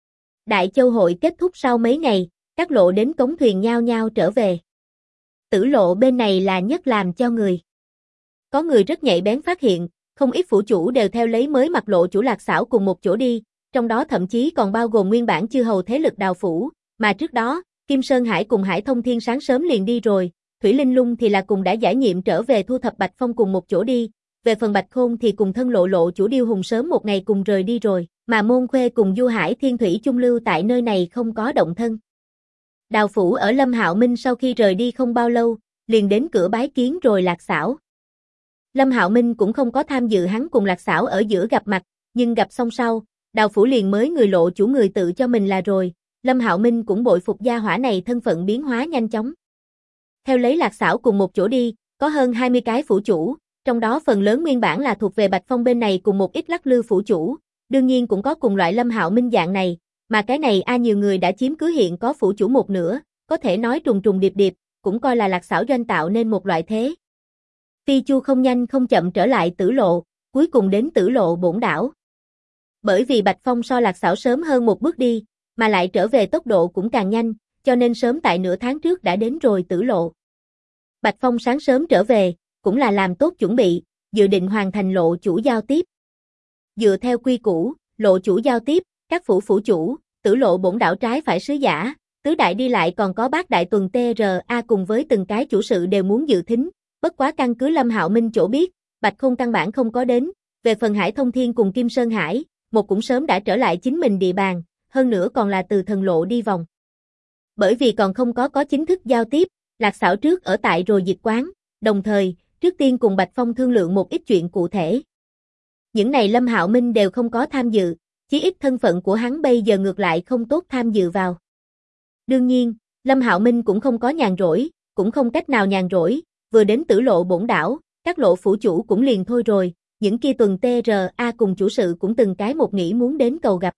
Đại Châu hội kết thúc sau mấy ngày, các lộ đến cống thuyền nhao nhao trở về. Tử lộ bên này là nhất làm cho người. Có người rất nhạy bén phát hiện, không ít phủ chủ đều theo lấy mới mặc lộ chủ Lạc Sảo cùng một chỗ đi, trong đó thậm chí còn bao gồm nguyên bản chư hầu thế lực Đào phủ, mà trước đó, Kim Sơn Hải cùng Hải Thông Thiên sáng sớm liền đi rồi, Thủy Linh Lung thì là cùng đã giải nhiệm trở về thu thập Bạch Phong cùng một chỗ đi, về phần Bạch Khôn thì cùng thân lộ lộ chủ Điêu Hùng sớm một ngày cùng rời đi rồi, mà Môn Khuê cùng Du Hải Thiên Thủy chung lưu tại nơi này không có động thân. Đào phủ ở Lâm Hạo Minh sau khi rời đi không bao lâu, liền đến cửa bái kiến rồi Lạc Sảo. Lâm Hạo Minh cũng không có tham dự hắn cùng Lạc Sảo ở giữa gặp mặt, nhưng gặp xong sau, Đào phủ liền mới người lộ chủ người tự cho mình là rồi, Lâm Hạo Minh cũng bội phục gia hỏa này thân phận biến hóa nhanh chóng. Theo lấy Lạc Sảo cùng một chỗ đi, có hơn 20 cái phủ chủ, trong đó phần lớn nguyên bản là thuộc về Bạch Phong bên này cùng một ít lắc lư phủ chủ, đương nhiên cũng có cùng loại Lâm Hạo Minh dạng này, mà cái này nhiều người đã chiếm cứ hiện có phủ chủ một nửa, có thể nói trùng trùng điệp điệp, cũng coi là Lạc Sảo doanh tạo nên một loại thế. Phi Chu không nhanh không chậm trở lại Tử lộ, cuối cùng đến Tử lộ bổn đảo. Bởi vì Bạch Phong so Lạc Sảo sớm hơn một bước đi, mà lại trở về tốc độ cũng càng nhanh, cho nên sớm tại nửa tháng trước đã đến rồi Tử lộ. Bạch Phong sáng sớm trở về, cũng là làm tốt chuẩn bị, dự định hoàn thành lộ chủ giao tiếp. Dựa theo quy củ, lộ chủ giao tiếp, các phủ phủ chủ, Tử lộ bổn đảo trái phải sứ giả, tứ đại đi lại còn có bát đại tuần TRA cùng với từng cái chủ sự đều muốn dự thính, bất quá căn cứ Lâm Hạo Minh chỗ biết, Bạch Khôn căn bản không có đến, về phần Hải Thông Thiên cùng Kim Sơn Hải, một cũng sớm đã trở lại chính mình địa bàn, hơn nữa còn là từ thần lộ đi vòng. Bởi vì còn không có chính thức giao tiếp, Lạc Sảo trước ở tại rồi dịch quán, đồng thời, trước tiên cùng Bạch Phong thương lượng một ít chuyện cụ thể. Những này Lâm Hạo Minh đều không có tham dự, chí ít thân phận của hắn bây giờ ngược lại không tốt tham dự vào. Đương nhiên, Lâm Hạo Minh cũng không có nhàn rỗi, cũng không cách nào nhàn rỗi, vừa đến Tử lộ bổn đảo, các lộ phủ chủ cũng liền thôi rồi, những kia tuần TRA cùng chủ sự cũng từng cái một nghĩ muốn đến cầu gặp.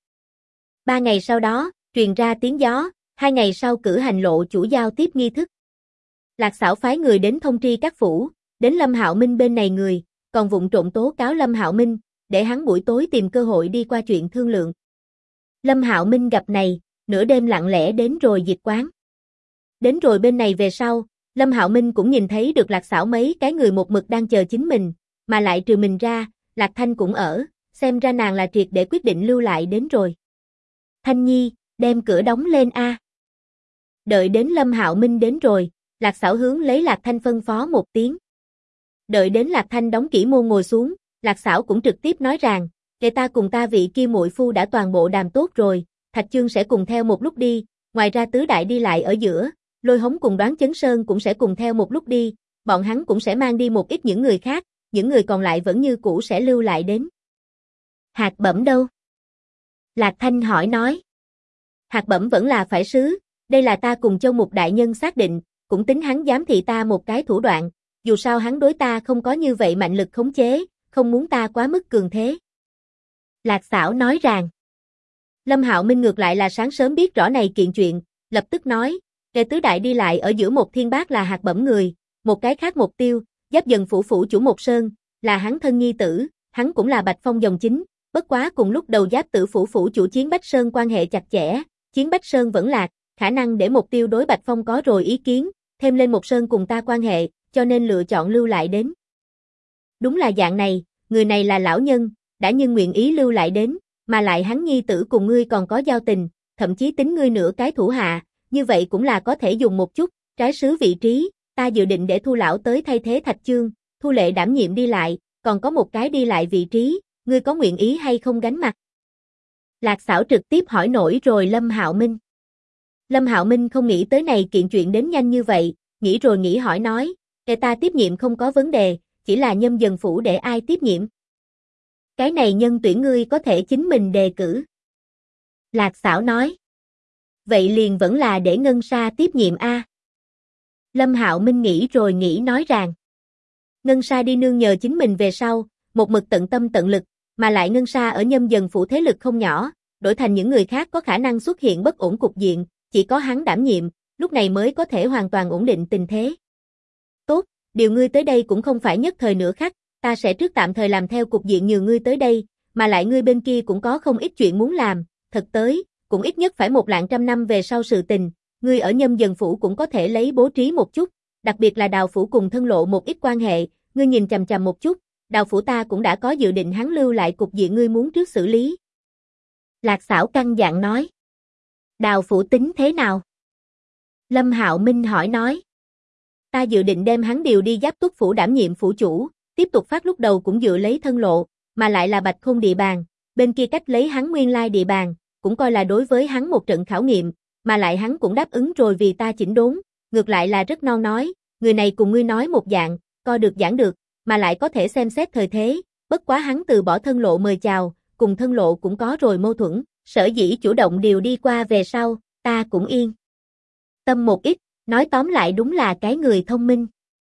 3 ngày sau đó, truyền ra tiếng gió, 2 ngày sau cử hành lộ chủ giao tiếp nghi thức. Lạc Sảo phái người đến thông tri các phủ, đến Lâm Hạo Minh bên này người, còn vụng trộm tố cáo Lâm Hạo Minh, để hắn buổi tối tìm cơ hội đi qua chuyện thương lượng. Lâm Hạo Minh gặp này, nửa đêm lặng lẽ đến rồi dịch quán. Đến rồi bên này về sau, Lâm Hạo Minh cũng nhìn thấy được Lạc Sảo mấy cái người một mực đang chờ chính mình, mà lại trừ mình ra, Lạc Thanh cũng ở, xem ra nàng là triệt để quyết định lưu lại đến rồi. Thanh Nhi, đem cửa đóng lên a. Đợi đến Lâm Hạo Minh đến rồi, Lạc Sảo hướng lấy Lạc Thanh phân phó một tiếng. Đợi đến Lạc Thanh đóng kỹ môn ngồi xuống, Lạc Sảo cũng trực tiếp nói rằng, "Kể ta cùng ta vị kia muội phu đã toàn bộ đàm tốt rồi, Thạch Chương sẽ cùng theo một lúc đi, ngoài ra tứ đại đi lại ở giữa, Lôi Hống cùng Đoán Chấn Sơn cũng sẽ cùng theo một lúc đi, bọn hắn cũng sẽ mang đi một ít những người khác, những người còn lại vẫn như cũ sẽ lưu lại đến." Hạt Bẩm đâu? Lạc Thanh hỏi nói. Hạt bẩm vẫn là phải sứ, đây là ta cùng Châu Mục đại nhân xác định, cũng tính hắn giám thị ta một cái thủ đoạn, dù sao hắn đối ta không có như vậy mạnh lực khống chế, không muốn ta quá mức cường thế. Lạc Xảo nói rằng. Lâm Hạo Minh ngược lại là sáng sớm biết rõ này kiện chuyện, lập tức nói, kẻ tứ đại đi lại ở giữa một thiên bác là hạt bẩm người, một cái khác mục tiêu, Giáp Dần phủ phủ chủ Một Sơn, là hắn thân nhi tử, hắn cũng là Bạch Phong dòng chính, bất quá cùng lúc đầu Giáp Tử phủ phủ chủ Chiến Bách Sơn quan hệ chặt chẽ, Chiến Bách Sơn vẫn lạc, khả năng để mục tiêu đối Bạch Phong có rồi ý kiến, thêm lên Một Sơn cùng ta quan hệ, cho nên lựa chọn lưu lại đến. Đúng là dạng này, người này là lão nhân, đã nhưng nguyện ý lưu lại đến, mà lại hắn nhi tử cùng ngươi còn có giao tình, thậm chí tính ngươi nửa cái thủ hạ, như vậy cũng là có thể dùng một chút, trái sứ vị trí, ta dự định để Thu lão tới thay thế Thạch Chương, Thu Lệ đảm nhiệm đi lại, còn có một cái đi lại vị trí, ngươi có nguyện ý hay không gánh mặt? Lạc Xảo trực tiếp hỏi nổi rồi Lâm Hạo Minh. Lâm Hạo Minh không nghĩ tới này kiện chuyện đến nhanh như vậy, nghĩ rồi nghĩ hỏi nói, để ta tiếp nhiệm không có vấn đề, chỉ là Nhâm Dần phủ để ai tiếp nhiệm? Cái này nhân tuyển ngươi có thể chính mình đề cử. Lạc Xảo nói. Vậy liền vẫn là để Ngân Sa tiếp nhiệm a. Lâm Hạo Minh nghĩ rồi nghĩ nói rằng. Ngân Sa đi nương nhờ chính mình về sau, một mực tận tâm tận lực, mà lại Ngân Sa ở Nhâm Dần phủ thế lực không nhỏ, đổi thành những người khác có khả năng xuất hiện bất ổn cục diện, chỉ có hắn đảm nhiệm, lúc này mới có thể hoàn toàn ổn định tình thế. Tốt, điều ngươi tới đây cũng không phải nhất thời nửa khắc, ta sẽ trước tạm thời làm theo cục diện nhờ ngươi tới đây, mà lại ngươi bên kia cũng có không ít chuyện muốn làm, thật tới, cũng ít nhất phải 100 năm về sau sự tình, ngươi ở Nhâm Dần phủ cũng có thể lấy bố trí một chút, đặc biệt là Đào phủ cùng thân lộ một ít quan hệ, ngươi nhìn chằm chằm một chút, Đào phủ ta cũng đã có dự định hắn lưu lại cục diện ngươi muốn trước xử lý. Lạc Xảo căng dặn nói. Đào phủ tính thế nào? Lâm Hạo Minh hỏi nói. Ta dự định đem hắn điều đi Giáp Tuất phủ đảm nhiệm phủ chủ, tiếp tục phát lúc đầu cũng dựa lấy thân lộ, mà lại là Bạch Khôn địa bàn, bên kia cách lấy hắn nguyên lai địa bàn, cũng coi là đối với hắn một trận khảo nghiệm, mà lại hắn cũng đáp ứng rồi vì ta chỉnh đốn, ngược lại là rất non nói, người này cùng ngươi nói một dạng, coi được giảng được, mà lại có thể xem xét thời thế, bất quá hắn từ bỏ thân lộ mời chào, cùng thân lộ cũng có rồi mâu thuẫn, sở dĩ chủ động điều đi qua về sau, ta cũng yên tâm một ít, nói tóm lại đúng là cái người thông minh.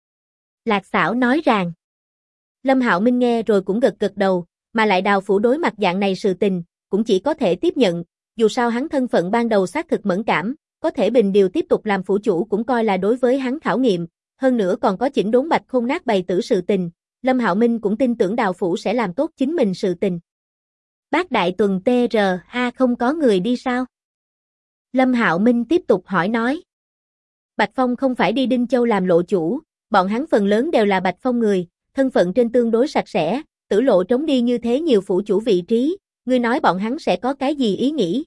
Lạc Xảo nói rằng. Lâm Hạo Minh nghe rồi cũng gật gật đầu, mà lại Đào phủ đối mặt dạng này sự tình, cũng chỉ có thể tiếp nhận, dù sao hắn thân phận ban đầu xác thực mẫn cảm, có thể bình điều tiếp tục làm phủ chủ cũng coi là đối với hắn khảo nghiệm, hơn nữa còn có chỉnh đốn Bạch Khôn nát bày tử sự tình, Lâm Hạo Minh cũng tin tưởng Đào phủ sẽ làm tốt chính mình sự tình. Bác Đại Tuần TRA không có người đi sao? Lâm Hạo Minh tiếp tục hỏi nói. Bạch Phong không phải đi Đinh Châu làm lộ chủ, bọn hắn phần lớn đều là Bạch Phong người, thân phận trên tương đối sạch sẽ, Tử Lộ trống đi như thế nhiều phủ chủ vị trí, ngươi nói bọn hắn sẽ có cái gì ý nghĩ?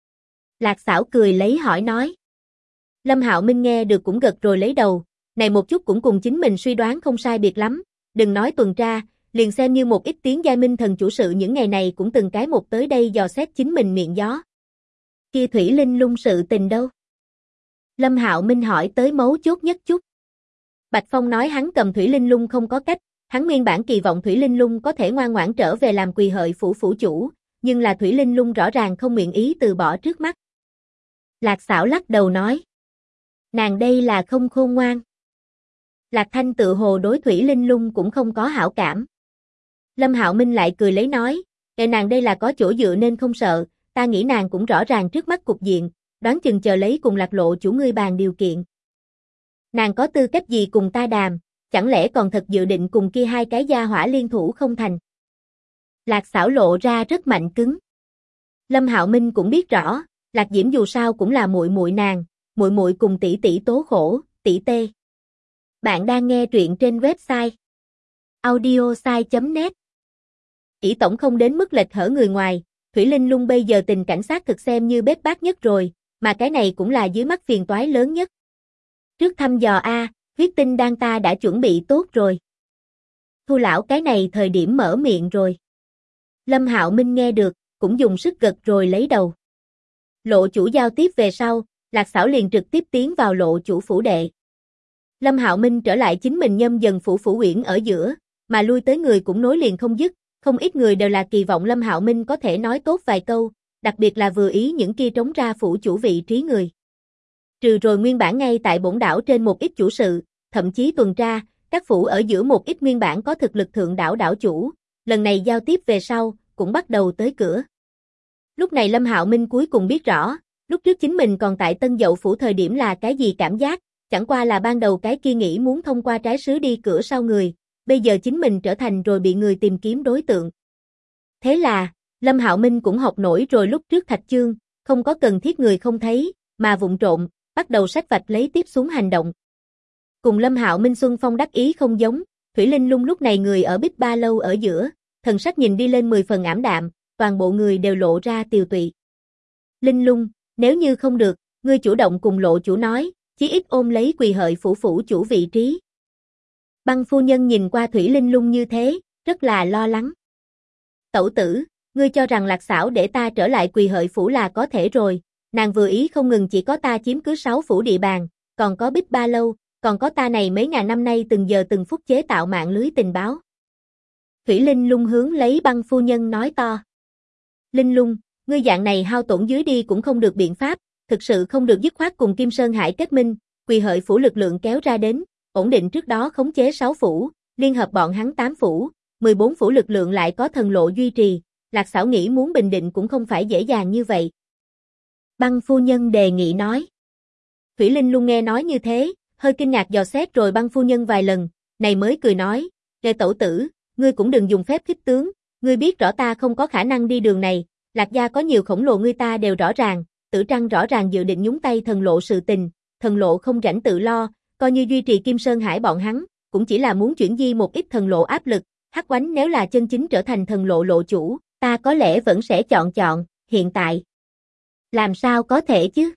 Lạc Xảo cười lấy hỏi nói. Lâm Hạo Minh nghe được cũng gật rồi lấy đầu, này một chút cũng cùng chính mình suy đoán không sai biệt lắm, đừng nói tuần tra, liền xem như một ít tiếng giai minh thần chủ sự những ngày này cũng từng cái một tới đây dò xét chính mình miệng gió. Kia Thủy Linh Lung sự tình đâu? Lâm Hạo Minh hỏi tới mấu chốt nhất chút. Bạch Phong nói hắn cầm Thủy Linh Lung không có cách, hắn nguyên bản kỳ vọng Thủy Linh Lung có thể ngoan ngoãn trở về làm Quỳ Hợi phủ phủ chủ, nhưng là Thủy Linh Lung rõ ràng không nguyện ý từ bỏ trước mắt. Lạc Xảo lắc đầu nói. Nàng đây là không khôn ngoan. Lạc Thanh tự hồ đối Thủy Linh Lung cũng không có hảo cảm. Lâm Hạo Minh lại cười lấy nói, nàng đây là có chỗ dựa nên không sợ, ta nghĩ nàng cũng rõ ràng trước mắt cục diện, đoán chừng chờ lấy cùng Lạc lộ chủ ngươi bàn điều kiện. Nàng có tư cách gì cùng ta đàm, chẳng lẽ còn thật dự định cùng kia hai cái gia hỏa liên thủ không thành? Lạc Xảo lộ ra rất mạnh cứng. Lâm Hạo Minh cũng biết rõ, Lạc Diễm dù sao cũng là muội muội nàng, muội muội cùng tỷ tỷ tố khổ, tỷ tê. Bạn đang nghe truyện trên website audiosai.net. Chỉ tổng không đến mức lệch hở người ngoài, Thủy Linh Lung bây giờ tình cảnh sát thực xem như bết bát nhất rồi, mà cái này cũng là dưới mắt phiền toái lớn nhất. Trước thăm dò huyết tinh đan ta đã chuẩn bị tốt rồi. Thu lão cái này thời điểm mở miệng rồi. Lâm Hạo Minh nghe được, cũng dùng sức gật rồi lấy đầu. Lộ chủ giao tiếp về sau, Lạc Xảo liền trực tiếp tiến vào lộ chủ phủ đệ. Lâm Hạo Minh trở lại chính mình Nhâm Dần phủ phủ uyển ở giữa, mà lui tới người cũng nối liền không dứt, không ít người đều là kỳ vọng Lâm Hạo Minh có thể nói tốt vài câu, đặc biệt là vừa ý những kia trống ra phủ chủ vị trí người. Trừ rồi nguyên bản ngay tại bổn đảo trên một ít chủ sự, thậm chí tuần tra, các phủ ở giữa một ít nguyên bản có thực lực thượng đảo đảo chủ, lần này giao tiếp về sau, cũng bắt đầu tới cửa. Lúc này Lâm Hạo Minh cuối cùng biết rõ, lúc trước chính mình còn tại Tân Dậu phủ thời điểm là cái gì cảm giác, chẳng qua là ban đầu cái kia nghĩ muốn thông qua trái sứ đi cửa sau người, bây giờ chính mình trở thành rồi bị người tìm kiếm đối tượng. Thế là, Lâm Hạo Minh cũng học nổi rồi lúc trước Thạch Chương, không có cần thiết người không thấy, mà vụng trộn, bắt đầu sách vạch lấy tiếp xuống hành động. Cùng Lâm Hạo Minh Xuân Phong đắc ý không giống, Thủy Linh Lung lúc này người ở Bích Ba Lâu ở giữa, thần sắc nhìn đi lên 10 phần ảm đạm, toàn bộ người đều lộ ra tiều tụy. Linh Lung, nếu như không được, ngươi chủ động cùng lộ chủ nói, chí ít ôm lấy quỳ hợi phủ phủ chủ vị trí. Băng phu nhân nhìn qua Thủy Linh Lung như thế, rất là lo lắng. Tẩu tử, ngươi cho rằng Lạc xảo để ta trở lại quỳ hợi phủ là có thể rồi, nàng vừa ý không ngừng chỉ có ta chiếm cứ 6 phủ địa bàn, còn có Bích Ba Lâu, còn có ta này mấy ngàn năm nay từng giờ từng phút chế tạo mạng lưới tình báo. Thủy Linh Lung hướng lấy băng phu nhân nói to. Linh Lung, ngươi dạng này hao tổn dưới đi cũng không được biện pháp, thực sự không được dứt khoát cùng Kim Sơn Hải kết minh, quỳ hợi phủ lực lượng kéo ra đến, ổn định trước đó khống chế 6 phủ, liên hợp bọn hắn 8 phủ, 14 phủ lực lượng lại có thần lộ duy trì, Lạc xảo nghĩ muốn bình định cũng không phải dễ dàng như vậy. Băng phu nhân đề nghị nói. Thủy Linh Lung nghe nói như thế, hơi kinh ngạc dò xét rồi băng phu nhân vài lần, này mới cười nói, Lê tẩu tử, ngươi cũng đừng dùng phép khích tướng, ngươi biết rõ ta không có khả năng đi đường này, Lạc gia có nhiều khổng lồ ngươi ta đều rõ ràng, Tử Trăng rõ ràng dự định nhúng tay thần lộ sự tình, thần lộ không rảnh tự lo, coi như duy trì Kim Sơn Hải bọn hắn, cũng chỉ là muốn chuyển di một ít thần lộ áp lực, Hắc Oánh nếu là chân chính trở thành thần lộ lộ chủ, ta có lẽ vẫn sẽ chọn, hiện tại. Làm sao có thể chứ?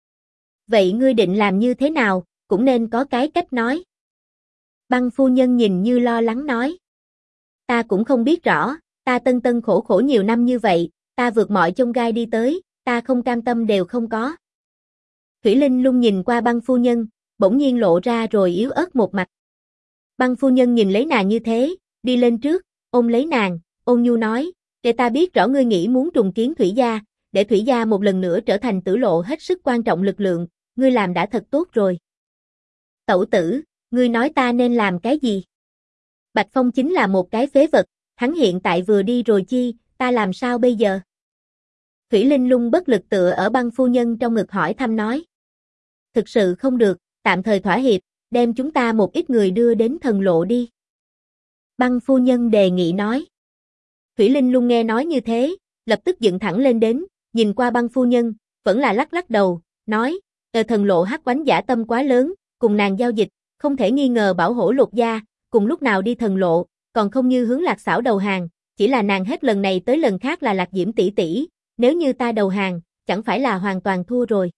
Vậy ngươi định làm như thế nào, cũng nên có cái cách nói. Băng phu nhân nhìn như lo lắng nói. Ta cũng không biết rõ, ta tân tân khổ khổ nhiều năm như vậy, ta vượt mọi chông gai đi tới, ta không cam tâm đều không có. Thủy Linh Lung nhìn qua băng phu nhân, bỗng nhiên lộ ra rồi yếu ớt một mặt. Băng phu nhân nhìn lấy nàng như thế, đi lên trước, ôm lấy nàng, ôn nhu nói, để ta biết rõ ngươi nghĩ muốn trùng kiến Thủy gia, để Thủy gia một lần nữa trở thành tử lộ hết sức quan trọng lực lượng, ngươi làm đã thật tốt rồi. Tẩu tử, ngươi nói ta nên làm cái gì? Bạch Phong chính là một cái phế vật, hắn hiện tại vừa đi rồi chi, ta làm sao bây giờ? Thủy Linh Lung bất lực tựa ở băng phu nhân trong ngực hỏi thăm nói. Thực sự không được, tạm thời thỏa hiệp, đem chúng ta một ít người đưa đến thần lộ đi. Băng phu nhân đề nghị nói. Thủy Linh Lung nghe nói như thế, lập tức dựng thẳng lên đến, nhìn qua băng phu nhân, vẫn là lắc lắc đầu, nói, thần lộ Hắc Oánh dã tâm quá lớn, cùng nàng giao dịch, không thể nghi ngờ bảo hổ Lục gia, cùng lúc nào đi thần lộ, còn không như hướng Lạc xảo đầu hàng, chỉ là nàng hết lần này tới lần khác là Lạc Diễm tỷ tỷ, nếu như ta đầu hàng, chẳng phải là hoàn toàn thua rồi.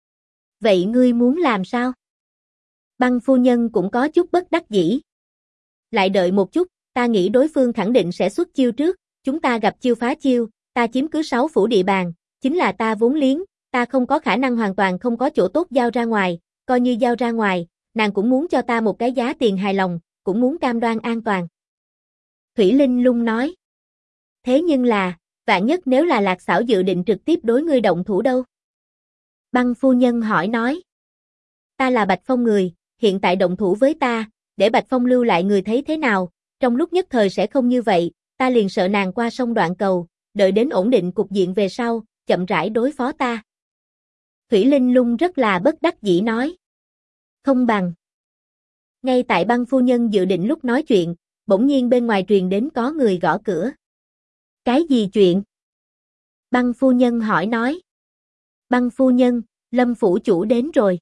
Vậy ngươi muốn làm sao? Băng phu nhân cũng có chút bất đắc dĩ. Lại đợi một chút, ta nghĩ đối phương khẳng định sẽ xuất chiêu trước, chúng ta gặp chiêu phá chiêu, ta chiếm cứ 6 phủ địa bàn, chính là ta vốn liếng, ta không có khả năng hoàn toàn không có chỗ tốt giao ra ngoài, coi như giao ra ngoài, nàng cũng muốn cho ta một cái giá tiền hài lòng, cũng muốn cam đoan an toàn. Thủy Linh Lung nói. Thế nhưng là, vạn nhất nếu là Lạc xảo dự định trực tiếp đối ngươi động thủ đâu? Băng phu nhân hỏi nói. Ta là Bạch Phong người, hiện tại động thủ với ta, để Bạch Phong lưu lại người thấy thế nào, trong lúc nhất thời sẽ không như vậy, ta liền sợ nàng qua sông đoạn cầu, đợi đến ổn định cục diện về sau, chậm rãi đối phó ta. Thủy Linh Lung rất là bất đắc dĩ nói. Không bằng. Ngay tại băng phu nhân dự định lúc nói chuyện, bỗng nhiên bên ngoài truyền đến có người gõ cửa. Cái gì chuyện? Băng phu nhân hỏi nói. Băng phu nhân, Lâm phủ chủ đến rồi.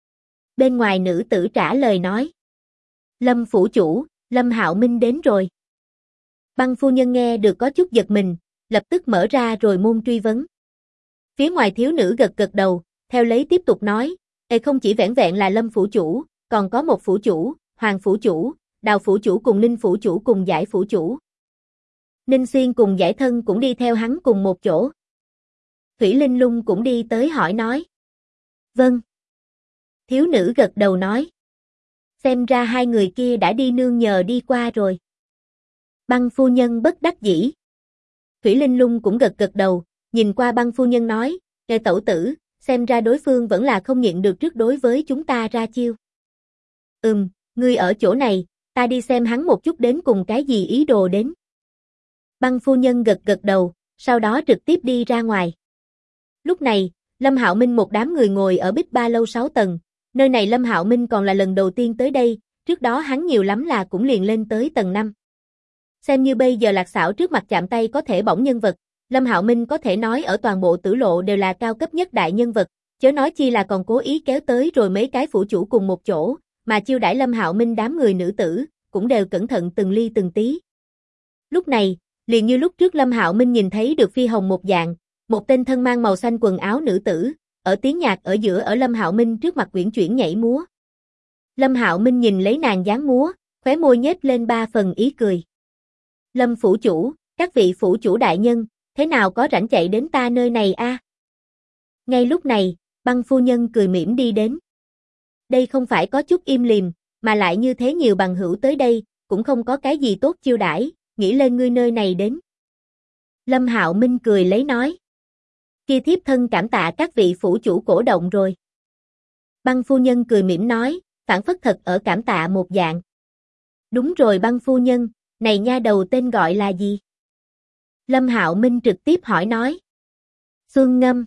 Bên ngoài nữ tử trả lời nói. Lâm phủ chủ, Lâm Hạo Minh đến rồi. Băng phu nhân nghe được có chút giật mình, lập tức mở ra rồi môn truy vấn. Phía ngoài thiếu nữ gật gật đầu, theo lấy tiếp tục nói, không chỉ vẻn vẹn là Lâm phủ chủ, còn có một phủ chủ, Hoàng phủ chủ, Đào phủ chủ cùng Ninh phủ chủ cùng Giải phủ chủ. Ninh Xuyên cùng Giải Thân cũng đi theo hắn cùng một chỗ. Thủy Linh Lung cũng đi tới hỏi nói. Vâng. Thiếu nữ gật đầu nói. Xem ra hai người kia đã đi nương nhờ đi qua rồi. Băng phu nhân bất đắc dĩ. Thủy Linh Lung cũng gật gật đầu, nhìn qua Băng phu nhân nói, "Kệ tẩu tử, xem ra đối phương vẫn là không nhịn được trước đối với chúng ta ra chiêu." Ngươi ở chỗ này, ta đi xem hắn một chút đến cùng cái gì ý đồ đến." Băng phu nhân gật gật đầu, sau đó trực tiếp đi ra ngoài. Lúc này, Lâm Hạo Minh một đám người ngồi ở Bích Ba lâu 6 tầng, nơi này Lâm Hạo Minh còn là lần đầu tiên tới đây, trước đó hắn nhiều lắm là cũng liền lên tới tầng 5. Xem như bây giờ Lạc Sảo trước mặt chạm tay có thể bỏng nhân vật, Lâm Hạo Minh có thể nói ở toàn bộ Tử Lộ đều là cao cấp nhất đại nhân vật, chớ nói chi là còn cố ý kéo tới rồi mấy cái phủ chủ cùng một chỗ, mà chiêu đãi Lâm Hạo Minh đám người nữ tử, cũng đều cẩn thận từng ly từng tí. Lúc này, liền như lúc trước Lâm Hạo Minh nhìn thấy được Phi Hồng một dạng, một tên thân mang màu xanh quần áo nữ tử, ở tiếng nhạc ở giữa ở Lâm Hạo Minh trước mặt uyển chuyển nhảy múa. Lâm Hạo Minh nhìn lấy nàng dáng múa, khóe môi nhếch lên 3 phần ý cười. "Lâm phủ chủ, các vị phủ chủ đại nhân, thế nào có rảnh chạy đến ta nơi này a?" Ngay lúc này, Băng phu nhân cười mỉm đi đến. Đây không phải có chút im lìm, mà lại như thế nhiều bằng hữu tới đây, cũng không có cái gì tốt chiêu đãi, nghĩ lên ngươi nơi này đến. Lâm Hạo Minh cười lấy nói. "Kia thiếp thân cảm tạ các vị phủ chủ cổ động rồi." Băng phu nhân cười mỉm nói, phảng phất thật ở cảm tạ một dạng. "Đúng rồi Băng phu nhân, này nha đầu tên gọi là gì?" Lâm Hạo Minh trực tiếp hỏi nói. "Xuân Ngâm."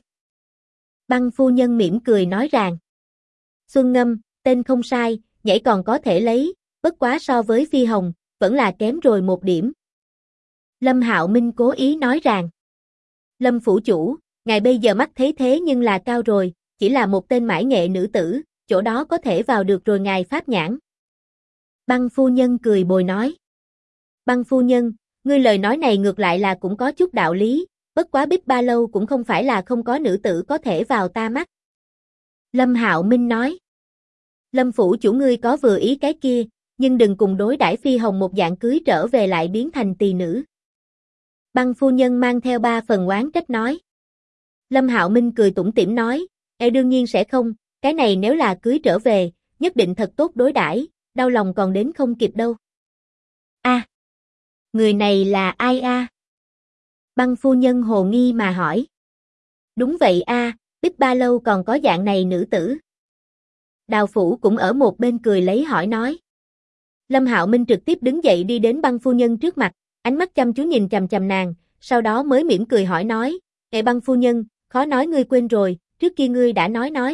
Băng phu nhân mỉm cười nói rằng. "Xuân Ngâm, tên không sai, nhảy còn có thể lấy, bất quá so với Phi Hồng, vẫn là kém rồi một điểm." Lâm Hạo Minh cố ý nói rằng. "Lâm phủ chủ, ngài bây giờ mắt thấy thế nhưng là cao rồi, chỉ là một tên mãi nghệ nữ tử, chỗ đó có thể vào được rồi ngài pháp nhãn." Băng phu nhân cười bồi nói. "Băng phu nhân, ngươi lời nói này ngược lại là cũng có chút đạo lý, bất quá Bích Ba lâu cũng không phải là không có nữ tử có thể vào ta mắt." Lâm Hạo Minh nói. "Lâm phủ chủ ngươi có vừa ý cái kia, nhưng đừng cùng đối đãi Phi Hồng một dạng cưới trở về lại biến thành tỳ nữ." Băng phu nhân mang theo 3 phần oán trách nói. Lâm Hạo Minh cười tủm tỉm nói, đương nhiên sẽ không, cái này nếu là cưới trở về, nhất định thật tốt đối đãi, đau lòng còn đến không kịp đâu." Người này là ai a?" Băng phu nhân hồ nghi mà hỏi. "Đúng vậy a, Bích Ba lâu còn có dạng này nữ tử." Đào Phủ cũng ở một bên cười lấy hỏi nói. Lâm Hạo Minh trực tiếp đứng dậy đi đến Băng phu nhân trước mặt, ánh mắt chăm chú nhìn chằm chằm nàng, sau đó mới mỉm cười hỏi nói, Băng phu nhân, khó nói ngươi quên rồi, trước kia ngươi đã nói.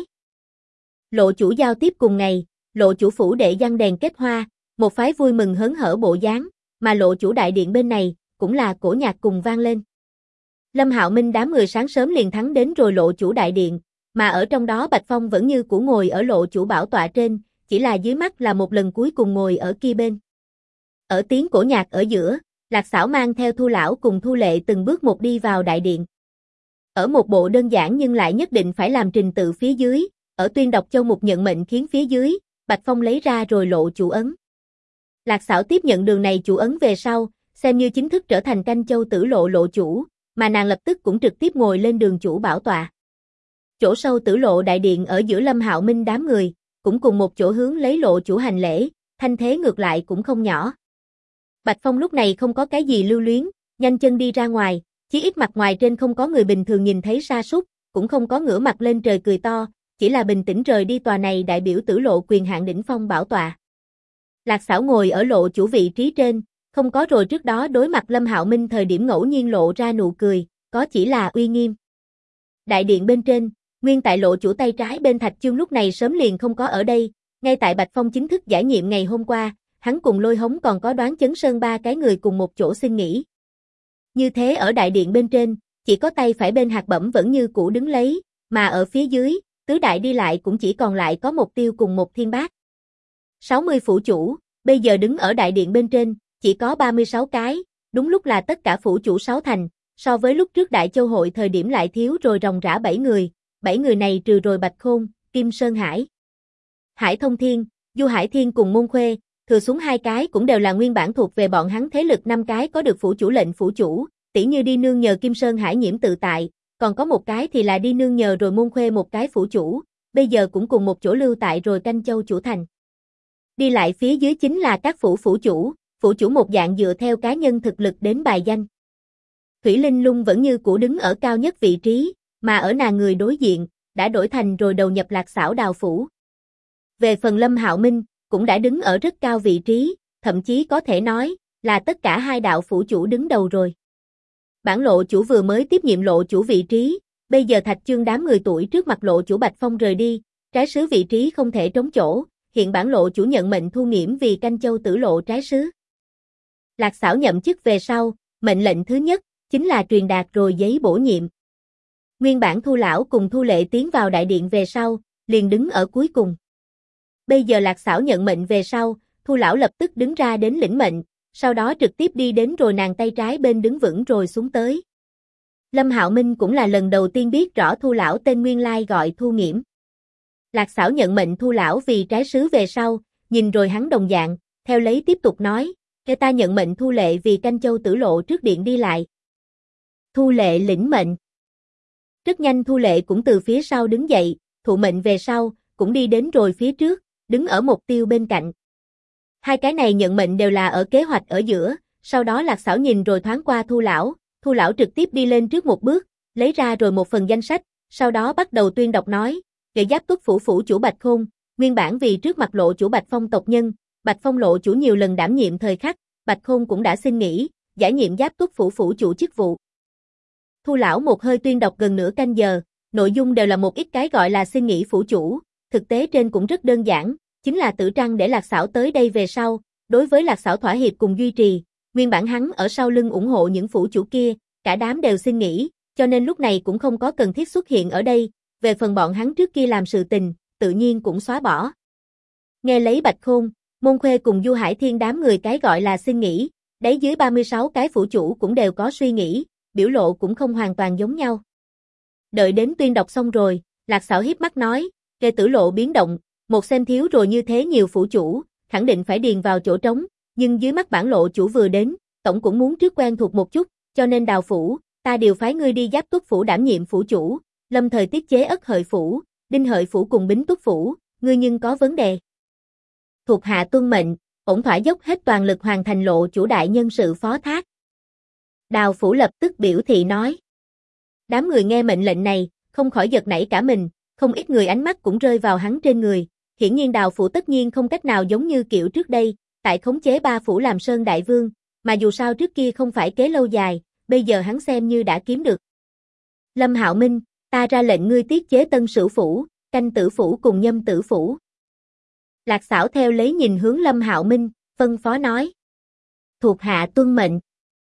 Lộ chủ giao tiếp cùng ngày, lộ chủ phủ đệ giăng đèn kết hoa, một phái vui mừng hớn hở bộ dáng, mà lộ chủ đại điện bên này, cũng là cổ nhạc cùng vang lên. Lâm Hạo Minh đám người sáng sớm liền thắng đến rồi lộ chủ đại điện, mà ở trong đó Bạch Phong vẫn như cũ ngồi ở lộ chủ bảo tọa trên, chỉ là dưới mắt là một lần cuối cùng ngồi ở kia bên. Ở tiếng cổ nhạc ở giữa, Lạc Sảo mang theo Thu lão cùng Thu Lệ từng bước một đi vào đại điện. Ở một bộ đơn giản nhưng lại nhất định phải làm trình tự phía dưới, ở tuyên đọc châu mục nhận mệnh khiến phía dưới, Bạch Phong lấy ra rồi lộ chủ ấn. Lạc Sảo tiếp nhận đường này chủ ấn về sau, xem như chính thức trở thành Canh Châu Tử Lộ lộ chủ, mà nàng lập tức cũng trực tiếp ngồi lên đường chủ bảo tọa. Chỗ sâu Tử Lộ đại điện ở giữa Lâm Hạo Minh đám người, cũng cùng một chỗ hướng lấy lộ chủ hành lễ, thanh thế ngược lại cũng không nhỏ. Bạch Phong lúc này không có cái gì lưu luyến, nhanh chân đi ra ngoài, chí ít mặt ngoài trên không có người bình thường nhìn thấy sa sút, cũng không có ngửa mặt lên trời cười to, chỉ là bình tĩnh rời đi tòa này đại biểu Tử Lộ quyền hạn đỉnh phong bảo tọa. Lạc Sảo ngồi ở lộ chủ vị trí trên, không có rồi trước đó đối mặt Lâm Hạo Minh thời điểm ngẫu nhiên lộ ra nụ cười, có chỉ là uy nghiêm. Đại điện bên trên, nguyên tại lộ chủ tay trái bên Thạch Chương lúc này sớm liền không có ở đây, ngay tại Bạch Phong chính thức giải nhiệm ngày hôm qua, hắn cùng Lôi Hống còn có Đoán Chấn Sơn ba cái người cùng một chỗ xin nghỉ. Như thế ở đại điện bên trên, chỉ có tay phải bên Hạt Bẩm vẫn như cũ đứng lấy, mà ở phía dưới, tứ đại đi lại cũng chỉ còn lại có một Tiêu cùng một Thiên Bác. 60 phủ chủ, bây giờ đứng ở đại điện bên trên, chỉ có 36 cái, đúng lúc là tất cả phủ chủ 6 thành, so với lúc trước Đại Châu hội thời điểm lại thiếu rồi ròng rã 7 người, 7 người này trừ rồi Bạch Khôn, Kim Sơn Hải, Hải Thông Thiên, Du Hải Thiên cùng Môn Khuê, thừa xuống 2 cái cũng đều là nguyên bản thuộc về bọn hắn thế lực 5 cái có được phủ chủ lệnh phủ chủ, tỉ như đi nương nhờ Kim Sơn Hải nhiễm tự tại, còn có một cái thì là đi nương nhờ rồi Môn Khuê một cái phủ chủ, bây giờ cũng cùng một chỗ lưu tại rồi Canh Châu chủ thành. Đi lại phía dưới chính là các phủ chủ một dạng dựa theo cá nhân thực lực đến bài danh. Thủy Linh Lung vẫn như cũ đứng ở cao nhất vị trí, mà ở nàng người đối diện, đã đổi thành rồi đầu nhập Lạc Xảo Đào phủ. Về phần Lâm Hạo Minh, cũng đã đứng ở rất cao vị trí, thậm chí có thể nói là tất cả hai đạo phủ chủ đứng đầu rồi. Bản lộ chủ vừa mới tiếp nhiệm lộ chủ vị trí, bây giờ Thạch Chương đám người tuổi trước mặt lộ chủ Bạch Phong rời đi, trái sứ vị trí không thể trống chỗ, hiện bản lộ chủ nhận mệnh Thu Nghiễm vì Canh Châu Tử Lộ trái sứ. Lạc Xảo nhậm chức về sau, mệnh lệnh thứ nhất chính là truyền đạt rồi giấy bổ nhiệm. Nguyên bản Thu lão cùng Thu Lệ tiến vào đại điện về sau, liền đứng ở cuối cùng. Bây giờ Lạc Xảo nhận mệnh về sau, Thu lão lập tức đứng ra đến lĩnh mệnh, sau đó trực tiếp đi đến rồi nàng tay trái bên đứng vững rồi xuống tới. Lâm Hạo Minh cũng là lần đầu tiên biết rõ Thu lão tên nguyên lai gọi Thu Nghiễm. Lạc Xảo nhận mệnh Thu lão vì trái sứ về sau, nhìn rồi hắn đồng dạng, theo lấy tiếp tục nói, "Kẻ ta nhận mệnh Thu Lệ vì Canh Châu Tử Lộ trước điện đi lại." Thu Lệ lĩnh mệnh. Rất nhanh Thu Lệ cũng từ phía sau đứng dậy, thụ mệnh về sau, cũng đi đến rồi phía trước, đứng ở mục tiêu bên cạnh. Hai cái này nhận mệnh đều là ở kế hoạch ở giữa, sau đó Lạc Xảo nhìn rồi thoáng qua Thu lão trực tiếp đi lên trước một bước, lấy ra rồi một phần danh sách, sau đó bắt đầu tuyên đọc nói, "Kẻ Giáp Tuất phủ phủ chủ Bạch Khôn, nguyên bản vì trước mặt lộ chủ Bạch Phong tộc nhân, Bạch Phong lộ chủ nhiều lần đảm nhiệm thời khắc, Bạch Khôn cũng đã xin nghỉ, giải nhiệm Giáp Tuất phủ phủ chủ chức vụ." Thu lão một hơi tuyên đọc gần nửa canh giờ, nội dung đều là một ít cái gọi là xin nghỉ phủ chủ, thực tế trên cũng rất đơn giản, chính là Tử Trăng để Lạc Xảo tới đây về sau, đối với Lạc Xảo thỏa hiệp cùng duy trì, nguyên bản hắn ở sau lưng ủng hộ những phủ chủ kia, cả đám đều xin nghỉ, cho nên lúc này cũng không có cần thiết xuất hiện ở đây, về phần bọn hắn trước kia làm sự tình, tự nhiên cũng xóa bỏ. Nghe lấy Bạch Khôn, Môn Khuê cùng Du Hải Thiên đám người cái gọi là xin nghỉ, đấy dưới 36 cái phủ chủ cũng đều có suy nghĩ, biểu lộ cũng không hoàn toàn giống nhau. Đợi đến tuyên đọc xong rồi, Lạc Xảo hiếp mắt nói, "Kê Tử Lộ biến động, một xem thiếu rồi như thế nhiều phủ chủ, khẳng định phải điền vào chỗ trống, nhưng dưới mắt bản lộ chủ vừa đến, tổng cũng muốn trước quen thuộc một chút, cho nên Đào phủ, ta điều phái ngươi đi Giáp Tuất phủ đảm nhiệm phủ chủ, lâm thời tiết chế Ất Hợi phủ, Đinh Hợi phủ cùng Bính Tuất phủ, ngươi nhưng có vấn đề." Thuộc hạ tuân mệnh, ổn thỏa dốc hết toàn lực hoàn thành lộ chủ đại nhân sự phó thác. Đào phủ lập tức biểu thị nói. Đám người nghe mệnh lệnh này, không khỏi giật nảy cả mình, không ít người ánh mắt cũng rơi vào hắn trên người. Hiển nhiên Đào phủ tất nhiên không cách nào giống như kiểu trước đây, tại khống chế ba phủ làm Sơn Đại Vương, mà dù sao trước kia không phải kế lâu dài, bây giờ hắn xem như đã kiếm được. Lâm Hạo Minh, ta ra lệnh ngươi tiết chế Tân Sửu phủ, Canh Tử phủ cùng Nhâm Tử phủ. Lạc Xảo theo lấy nhìn hướng Lâm Hạo Minh, phân phó nói. Thuộc hạ tuân mệnh.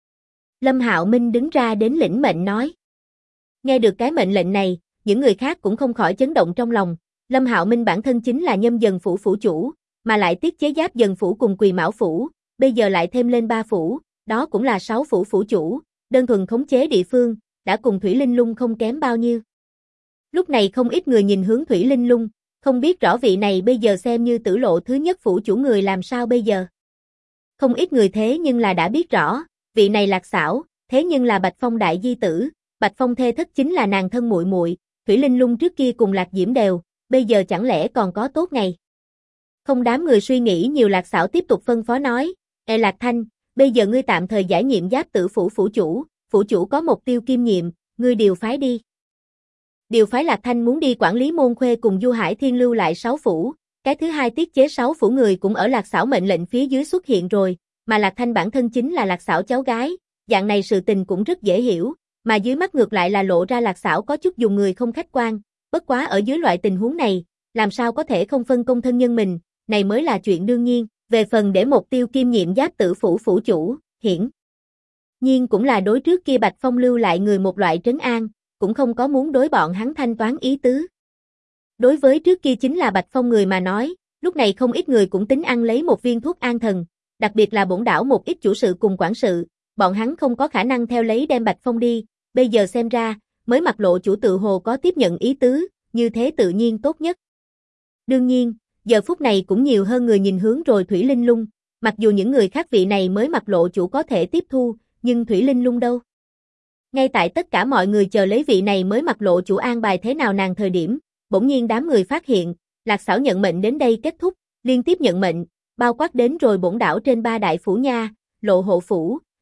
Lâm Hạo Minh đứng ra đến lĩnh mệnh nói. Nghe được cái mệnh lệnh này, những người khác cũng không khỏi chấn động trong lòng. Lâm Hạo Minh bản thân chính là Nhâm Dần phủ phủ chủ, mà lại tiết chế Giáp Dần phủ cùng Quỳ Mão phủ, bây giờ lại thêm lên 3 phủ, đó cũng là 6 phủ phủ chủ, đơn thuần khống chế địa phương, đã cùng Thủy Linh Lung không kém bao nhiêu. Lúc này không ít người nhìn hướng Thủy Linh Lung, không biết rõ vị này bây giờ xem như Tử Lộ thứ nhất phủ chủ người làm sao bây giờ. Không ít người thế nhưng là đã biết rõ, vị này Lạc Xảo, thế nhưng là Bạch Phong đại di tử, Bạch Phong thê thất chính là nàng thân muội muội, Thủy Linh Lung trước kia cùng Lạc Diễm đều, bây giờ chẳng lẽ còn có tốt ngày. Không đám người suy nghĩ nhiều, Lạc Xảo tiếp tục phân phó nói, Lạc Thanh, bây giờ ngươi tạm thời giải nhiệm Giáp Tử phủ phủ chủ có một tiêu kiêm nhiệm, ngươi điều phái đi. Điều phái Lạc Thanh muốn đi quản lý Môn Khuê cùng Du Hải Thiên lưu lại 6 phủ, cái thứ hai tiết chế 6 phủ người cũng ở Lạc Xảo mệnh lệnh phía dưới xuất hiện rồi, mà Lạc Thanh bản thân chính là Lạc Xảo cháu gái, dạng này sự tình cũng rất dễ hiểu, mà dưới mắt ngược lại là lộ ra Lạc Xảo có chút dùng người không khách quan, bất quá ở dưới loại tình huống này, làm sao có thể không phân công thân nhân mình, này mới là chuyện đương nhiên, về phần để một tiêu kiêm nhiệm Giáp Tử phủ phủ chủ, hiển nhiên cũng là đối trước kia Bạch Phong lưu lại người một loại trấn an, cũng không có muốn đối bọn hắn thanh toán ý tứ. Đối với trước kia chính là Bạch Phong người mà nói, lúc này không ít người cũng tính ăn lấy một viên thuốc an thần, đặc biệt là bổn đảo một ít chủ sự cùng quản sự, bọn hắn không có khả năng theo lấy đem Bạch Phong đi, bây giờ xem ra, mới mặt lộ chủ tự hồ có tiếp nhận ý tứ, như thế tự nhiên tốt nhất. Đương nhiên, giờ phút này cũng nhiều hơn người nhìn hướng rồi Thủy Linh Lung, mặc dù những người khác vị này mới mặt lộ chủ có thể tiếp thu, nhưng Thủy Linh Lung đâu? Ngay tại tất cả mọi người chờ lấy vị này mới mặt lộ chủ an bài thế nào nàng thời điểm, bỗng nhiên đám người phát hiện, Lạc Xảo nhận mệnh đến đây kết thúc, liên tiếp nhận mệnh, bao quát đến rồi bổn đảo trên 3 đại phủ nha, Lộ Hộ phủ,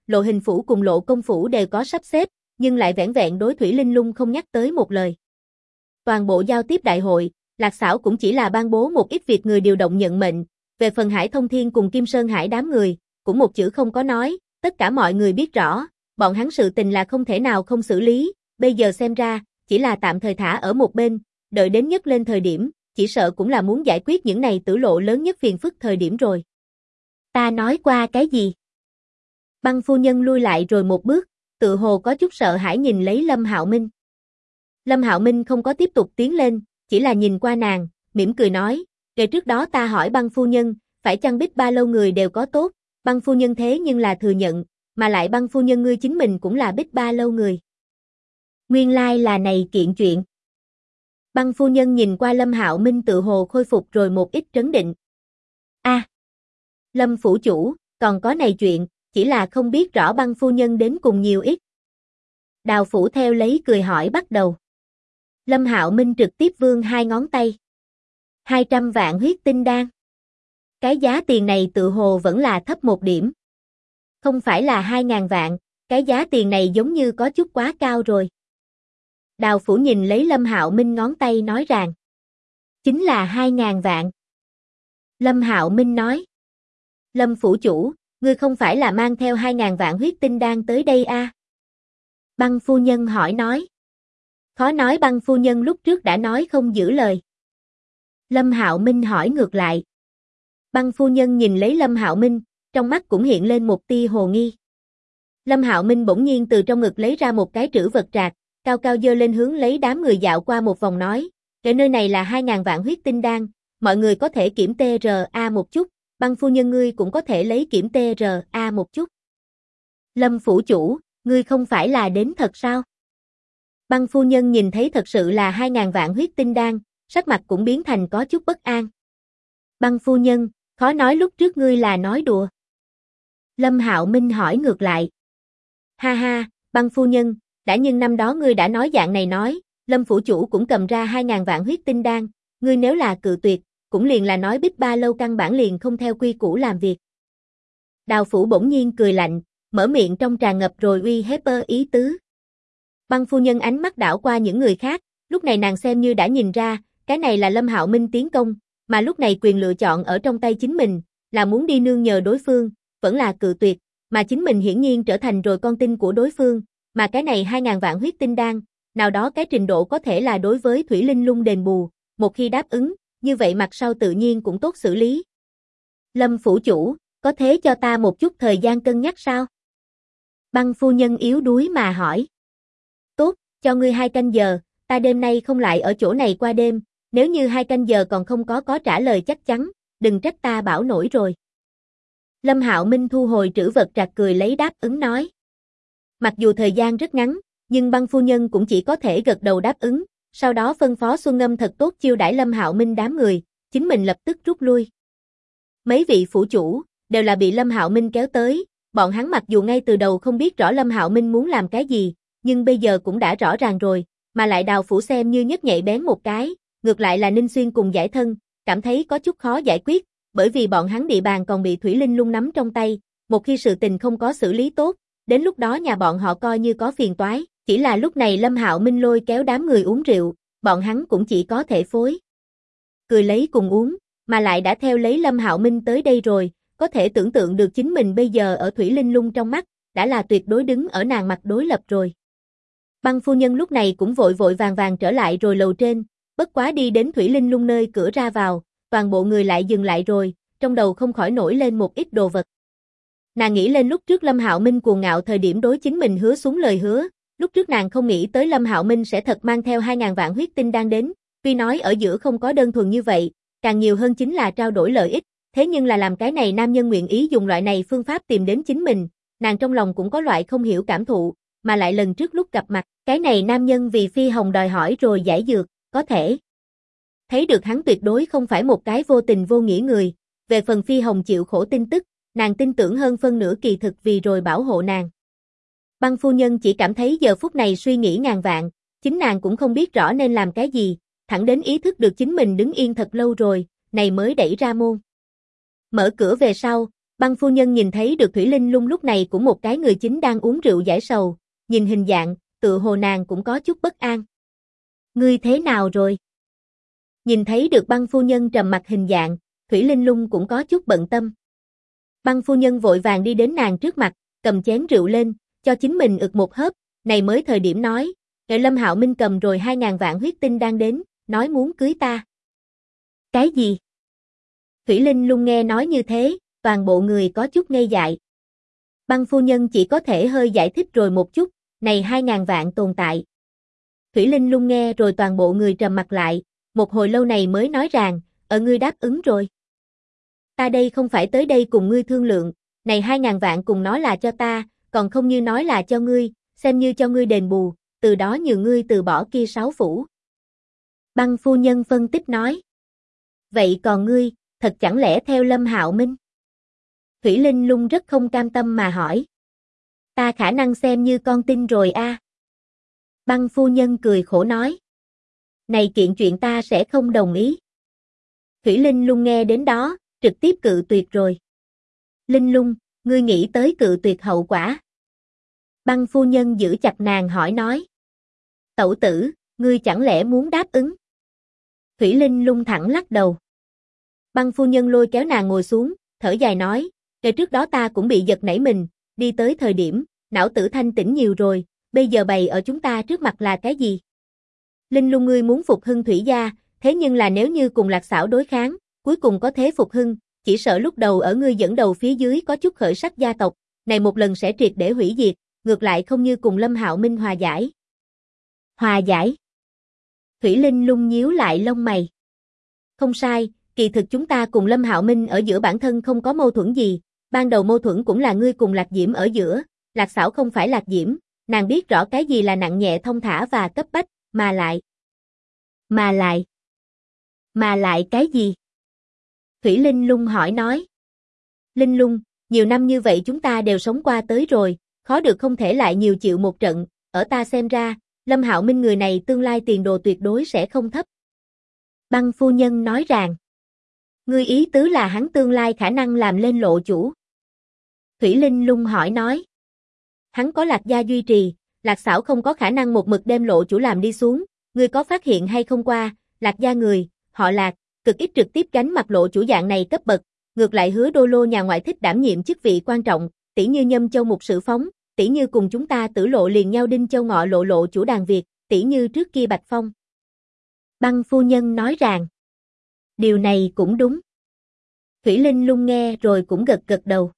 Lộ Hình Phủ cùng Lộ Công Phủ đều có sắp xếp, nhưng lại vẻn vẹn đối Thủy Linh Lung không nhắc tới một lời. Toàn bộ giao tiếp đại hội, Lạc Xảo cũng chỉ là ban bố một ít việc người điều động nhận mệnh, về phần Hải Thông Thiên cùng Kim Sơn Hải đám người, cũng một chữ không có nói, tất cả mọi người biết rõ, bọn hắn sự tình là không thể nào không xử lý, bây giờ xem ra, chỉ là tạm thời thả ở một bên, đợi đến nhất lên thời điểm, chỉ sợ cũng là muốn giải quyết những này tử lộ lớn nhất phiền phức thời điểm rồi. Ta nói qua cái gì? Băng phu nhân lui lại rồi một bước, tự hồ có chút sợ hãi nhìn lấy Lâm Hạo Minh. Lâm Hạo Minh không có tiếp tục tiến lên, chỉ là nhìn qua nàng, mỉm cười nói, kể trước đó ta hỏi băng phu nhân, phải chăng Bích Ba Lâu người đều có tốt, băng phu nhân thế nhưng là thừa nhận, mà lại băng phu nhân ngươi chính mình cũng là Bích Ba Lâu người. Nguyên lai là này kiện chuyện. Băng phu nhân nhìn qua Lâm Hạo Minh tự hồ khôi phục rồi một ít trấn định. Lâm phủ chủ, còn có này chuyện, chỉ là không biết rõ băng phu nhân đến cùng nhiều ít. Đào phủ theo lấy cười hỏi bắt đầu. Lâm Hạo Minh trực tiếp vươn hai ngón tay. 200 vạn huyết tinh đan. Cái giá tiền này tự hồ vẫn là thấp một điểm. Không phải là 2.000 vạn, cái giá tiền này giống như có chút quá cao rồi. Đào phủ nhìn lấy Lâm Hạo Minh ngón tay nói rằng. Chính là 2.000 vạn. Lâm Hạo Minh nói. Lâm phủ chủ, ngươi không phải là mang theo 2.000 vạn huyết tinh đan tới đây à? Băng phu nhân hỏi nói. Khó nói băng phu nhân lúc trước đã nói không giữ lời. Lâm Hạo Minh hỏi ngược lại. Băng phu nhân nhìn lấy Lâm Hạo Minh, trong mắt cũng hiện lên một tia hồ nghi. Lâm Hạo Minh bỗng nhiên từ trong ngực lấy ra một cái trữ vật trạc, cao cao giơ lên hướng lấy đám người dạo qua một vòng nói, cái nơi này là 2.000 vạn huyết tinh đan, mọi người có thể kiểm TRA một chút, băng phu nhân ngươi cũng có thể lấy kiểm TRA một chút. Lâm phủ chủ, ngươi không phải là đến thật sao? Băng phu nhân nhìn thấy thật sự là 2.000 vạn huyết tinh đan, sắc mặt cũng biến thành có chút bất an. Băng phu nhân, khó nói lúc trước ngươi là nói đùa. Lâm Hạo Minh hỏi ngược lại. Ha ha, băng phu nhân, đã nhưng năm đó ngươi đã nói dạng này nói, Lâm phủ chủ cũng cầm ra 2.000 vạn huyết tinh đan, ngươi nếu là cự tuyệt, cũng liền là nói Bích Ba Lâu căn bản liền không theo quy củ làm việc. Đào phủ bỗng nhiên cười lạnh, mở miệng trong tràn ngập rồi uy hiếp ý tứ. Băng phu nhân ánh mắt đảo qua những người khác, lúc này nàng xem như đã nhìn ra, cái này là Lâm Hạo Minh tiến công, mà lúc này quyền lựa chọn ở trong tay chính mình, là muốn đi nương nhờ đối phương, vẫn là cự tuyệt, mà chính mình hiển nhiên trở thành rồi con tin của đối phương, mà cái này 2.000 vạn huyết tinh đan, nào đó cái trình độ có thể là đối với Thủy Linh Lung đền bù, một khi đáp ứng, như vậy mặt sau tự nhiên cũng tốt xử lý. Lâm phủ chủ, có thế cho ta một chút thời gian cân nhắc sao? Băng phu nhân yếu đuối mà hỏi. Tốt, cho ngươi 2 canh giờ, ta đêm nay không lại ở chỗ này qua đêm, nếu như 2 canh giờ còn không có trả lời chắc chắn, đừng trách ta bảo nổi rồi. Lâm Hạo Minh thu hồi trữ vật trạc cười lấy đáp ứng nói. Mặc dù thời gian rất ngắn, nhưng băng phu nhân cũng chỉ có thể gật đầu đáp ứng, sau đó phân phó Xuân Ngâm thật tốt chiêu đãi Lâm Hạo Minh đám người, chính mình lập tức rút lui. Mấy vị phủ chủ, đều là bị Lâm Hạo Minh kéo tới, bọn hắn mặc dù ngay từ đầu không biết rõ Lâm Hạo Minh muốn làm cái gì, nhưng bây giờ cũng đã rõ ràng rồi, mà lại Đào phủ xem như nhất nhạy bén một cái, ngược lại là Ninh Xuyên cùng Giải Thân, cảm thấy có chút khó giải quyết, bởi vì bọn hắn địa bàn còn bị Thủy Linh Lung nắm trong tay, một khi sự tình không có xử lý tốt, đến lúc đó nhà bọn họ coi như có phiền toái, chỉ là lúc này Lâm Hạo Minh lôi kéo đám người uống rượu, bọn hắn cũng chỉ có thể phối cười lấy cùng uống, mà lại đã theo lấy Lâm Hạo Minh tới đây rồi, có thể tưởng tượng được chính mình bây giờ ở Thủy Linh Lung trong mắt, đã là tuyệt đối đứng ở nàng mặt đối lập rồi. Băng phu nhân lúc này cũng vội vội vàng vàng trở lại rồi lầu trên, bất quá đi đến Thủy Linh Lung nơi cửa ra vào, toàn bộ người lại dừng lại rồi, trong đầu không khỏi nổi lên một ít đồ vật. Nàng nghĩ lên lúc trước Lâm Hạo Minh cuồng ngạo thời điểm đối chính mình hứa xuống lời hứa, lúc trước nàng không nghĩ tới Lâm Hạo Minh sẽ thật mang theo 2.000 vạn huyết tinh đang đến, tuy nói ở giữa không có đơn thuần như vậy, càng nhiều hơn chính là trao đổi lợi ích, thế nhưng là làm cái này nam nhân nguyện ý dùng loại này phương pháp tìm đến chính mình, nàng trong lòng cũng có loại không hiểu cảm thụ, mà lại lần trước lúc gặp mặt, cái này nam nhân vì Phi Hồng đòi hỏi rồi giải dược, có thể thấy được hắn tuyệt đối không phải một cái vô tình vô nghĩa người, về phần Phi Hồng chịu khổ tin tức, nàng tin tưởng hơn phân nửa kỳ thực vì rồi bảo hộ nàng. Băng phu nhân chỉ cảm thấy giờ phút này suy nghĩ ngàn vạn, chính nàng cũng không biết rõ nên làm cái gì, thẳng đến ý thức được chính mình đứng yên thật lâu rồi, này mới đẩy ra môn. Mở cửa về sau, Băng phu nhân nhìn thấy được Thủy Linh Lung lúc này cũng một cái người chính đang uống rượu giải sầu, nhìn hình dạng, tựa hồ nàng cũng có chút bất an. Ngươi thế nào rồi? Nhìn thấy được băng phu nhân trầm mặc hình dạng, Thủy Linh Lung cũng có chút bận tâm. Băng phu nhân vội vàng đi đến nàng trước mặt, cầm chén rượu lên, cho chính mình ực một hớp, này mới thời điểm nói, "Kệ Lâm Hạo Minh cầm rồi 2000 vạn huyết tinh đang đến, nói muốn cưới ta." Cái gì? Thủy Linh Lung nghe nói như thế, toàn bộ người có chút ngây dại. Băng phu nhân chỉ có thể hơi giải thích rồi một chút, này 2000 vạn tồn tại. Thủy Linh Lung nghe rồi toàn bộ người trầm mặt lại, một hồi lâu này mới nói rằng, ngươi đáp ứng rồi. Ta đây không phải tới đây cùng ngươi thương lượng, này 2000 vạn cùng nói là cho ta, còn không như nói là cho ngươi, xem như cho ngươi đền bù, từ đó nhường ngươi từ bỏ kia 6 phủ. Băng phu nhân phân tích nói. Vậy còn ngươi, thật chẳng lẽ theo Lâm Hạo Minh? Thủy Linh Lung rất không cam tâm mà hỏi. Ta khả năng xem như con tin rồi a. Băng phu nhân cười khổ nói. Này kiện chuyện ta sẽ không đồng ý. Thủy Linh Lung nghe đến đó, trực tiếp cự tuyệt rồi. Linh Lung, ngươi nghĩ tới cự tuyệt hậu quả. Băng phu nhân giữ chặt nàng hỏi nói. Tẩu tử, ngươi chẳng lẽ muốn đáp ứng? Thủy Linh Lung thẳng lắc đầu. Băng phu nhân lôi kéo nàng ngồi xuống, thở dài nói, ngày trước đó ta cũng bị giật nảy mình, đi tới thời điểm, não tử thanh tỉnh nhiều rồi, bây giờ bày ở chúng ta trước mặt là cái gì? Linh Lung ngươi muốn phục hưng Thủy gia, thế nhưng là nếu như cùng Lạc Xảo đối kháng, cuối cùng có thế phục hưng, chỉ sợ lúc đầu ở ngươi dẫn đầu phía dưới có chút khởi sắc gia tộc, này một lần sẽ triệt để hủy diệt, ngược lại không như cùng Lâm Hạo Minh hòa giải. Hòa giải? Thủy Linh Lung nhíu lại lông mày. Không sai, kỳ thực chúng ta cùng Lâm Hạo Minh ở giữa bản thân không có mâu thuẫn gì, ban đầu mâu thuẫn cũng là ngươi cùng Lạc Diễm ở giữa, Lạc Xảo không phải Lạc Diễm, nàng biết rõ cái gì là nặng nhẹ thông thả và cấp bách, mà lại cái gì? Thủy Linh Lung hỏi nói. Linh Lung, nhiều năm như vậy chúng ta đều sống qua tới rồi, khó được không thể lại nhiều chịu một trận, ở ta xem ra, Lâm Hạo Minh người này tương lai tiền đồ tuyệt đối sẽ không thấp. Băng phu nhân nói rằng, ngươi ý tứ là hắn tương lai khả năng làm lên lộ chủ. Thủy Linh Lung hỏi nói, hắn có Lạc gia duy trì, Lạc Xảo không có khả năng một mực đem lộ chủ làm đi xuống, ngươi có phát hiện hay không qua, Lạc gia người, họ Lạc, cực ít trực tiếp gánh mặt lộ chủ dạng này cấp bậc, ngược lại Hứa Đô Lô nhà ngoại thích đảm nhiệm chức vị quan trọng, tỷ như Nhâm Châu Mục Sự Phóng, tỷ như cùng chúng ta Tử Lộ liền nhau Đinh Châu Ngọ lộ lộ chủ đàn Việt, tỷ như trước kia Bạch Phong. Băng phu nhân nói rằng, điều này cũng đúng. Thủy Linh Lung nghe rồi cũng gật gật đầu.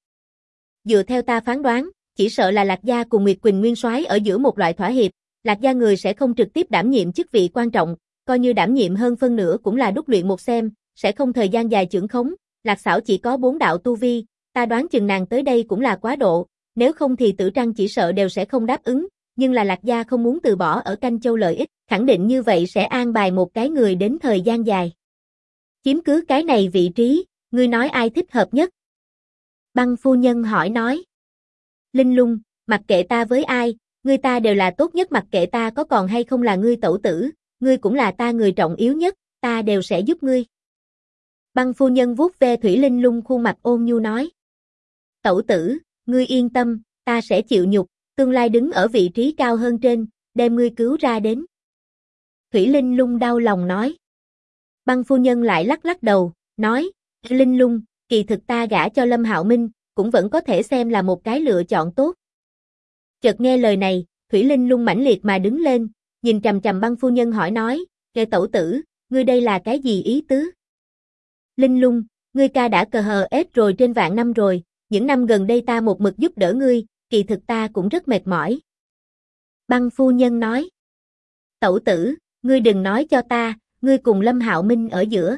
Dựa theo ta phán đoán, chỉ sợ là Lạc gia cùng Nguyệt Quỳnh Nguyên soái ở giữa một loại thỏa hiệp, Lạc gia người sẽ không trực tiếp đảm nhiệm chức vị quan trọng, coi như đảm nhiệm hơn phân nửa cũng là đúc luyện một xem, sẽ không thời gian dài trưởng khống, Lạc Xảo chỉ có 4 đạo tu vi, ta đoán chừng nàng tới đây cũng là quá độ, nếu không thì Tử Trăng chỉ sợ đều sẽ không đáp ứng, nhưng là Lạc gia không muốn từ bỏ ở Canh Châu lợi ích, khẳng định như vậy sẽ an bài một cái người đến thời gian dài. Chiếm cứ cái này vị trí, ngươi nói ai thích hợp nhất? Băng phu nhân hỏi nói. Linh Lung, mặc kệ ta với ai, ngươi ta đều là tốt nhất, mặc kệ ta có còn hay không là ngươi tẩu tử, ngươi cũng là ta người trọng yếu nhất, ta đều sẽ giúp ngươi. Băng phu nhân vuốt ve Thủy Linh Lung khuôn mặt ôn nhu nói. Tẩu tử, ngươi yên tâm, ta sẽ chịu nhục, tương lai đứng ở vị trí cao hơn trên, đem ngươi cứu ra đến. Thủy Linh Lung đau lòng nói. Băng phu nhân lại lắc lắc đầu, nói, Linh Lung, kỳ thực ta gả cho Lâm Hạo Minh, cũng vẫn có thể xem là một cái lựa chọn tốt. Chợt nghe lời này, Thủy Linh Lung mãnh liệt mà đứng lên, nhìn chằm chằm băng phu nhân hỏi nói, nghe tẩu tử, ngươi đây là cái gì ý tứ? Linh Lung, ngươi ca đã cờ hờ ết rồi trên vạn năm rồi, những năm gần đây ta một mực giúp đỡ ngươi, kỳ thực ta cũng rất mệt mỏi. Băng phu nhân nói, tẩu tử, ngươi đừng nói cho ta, ngươi cùng Lâm Hạo Minh ở giữa.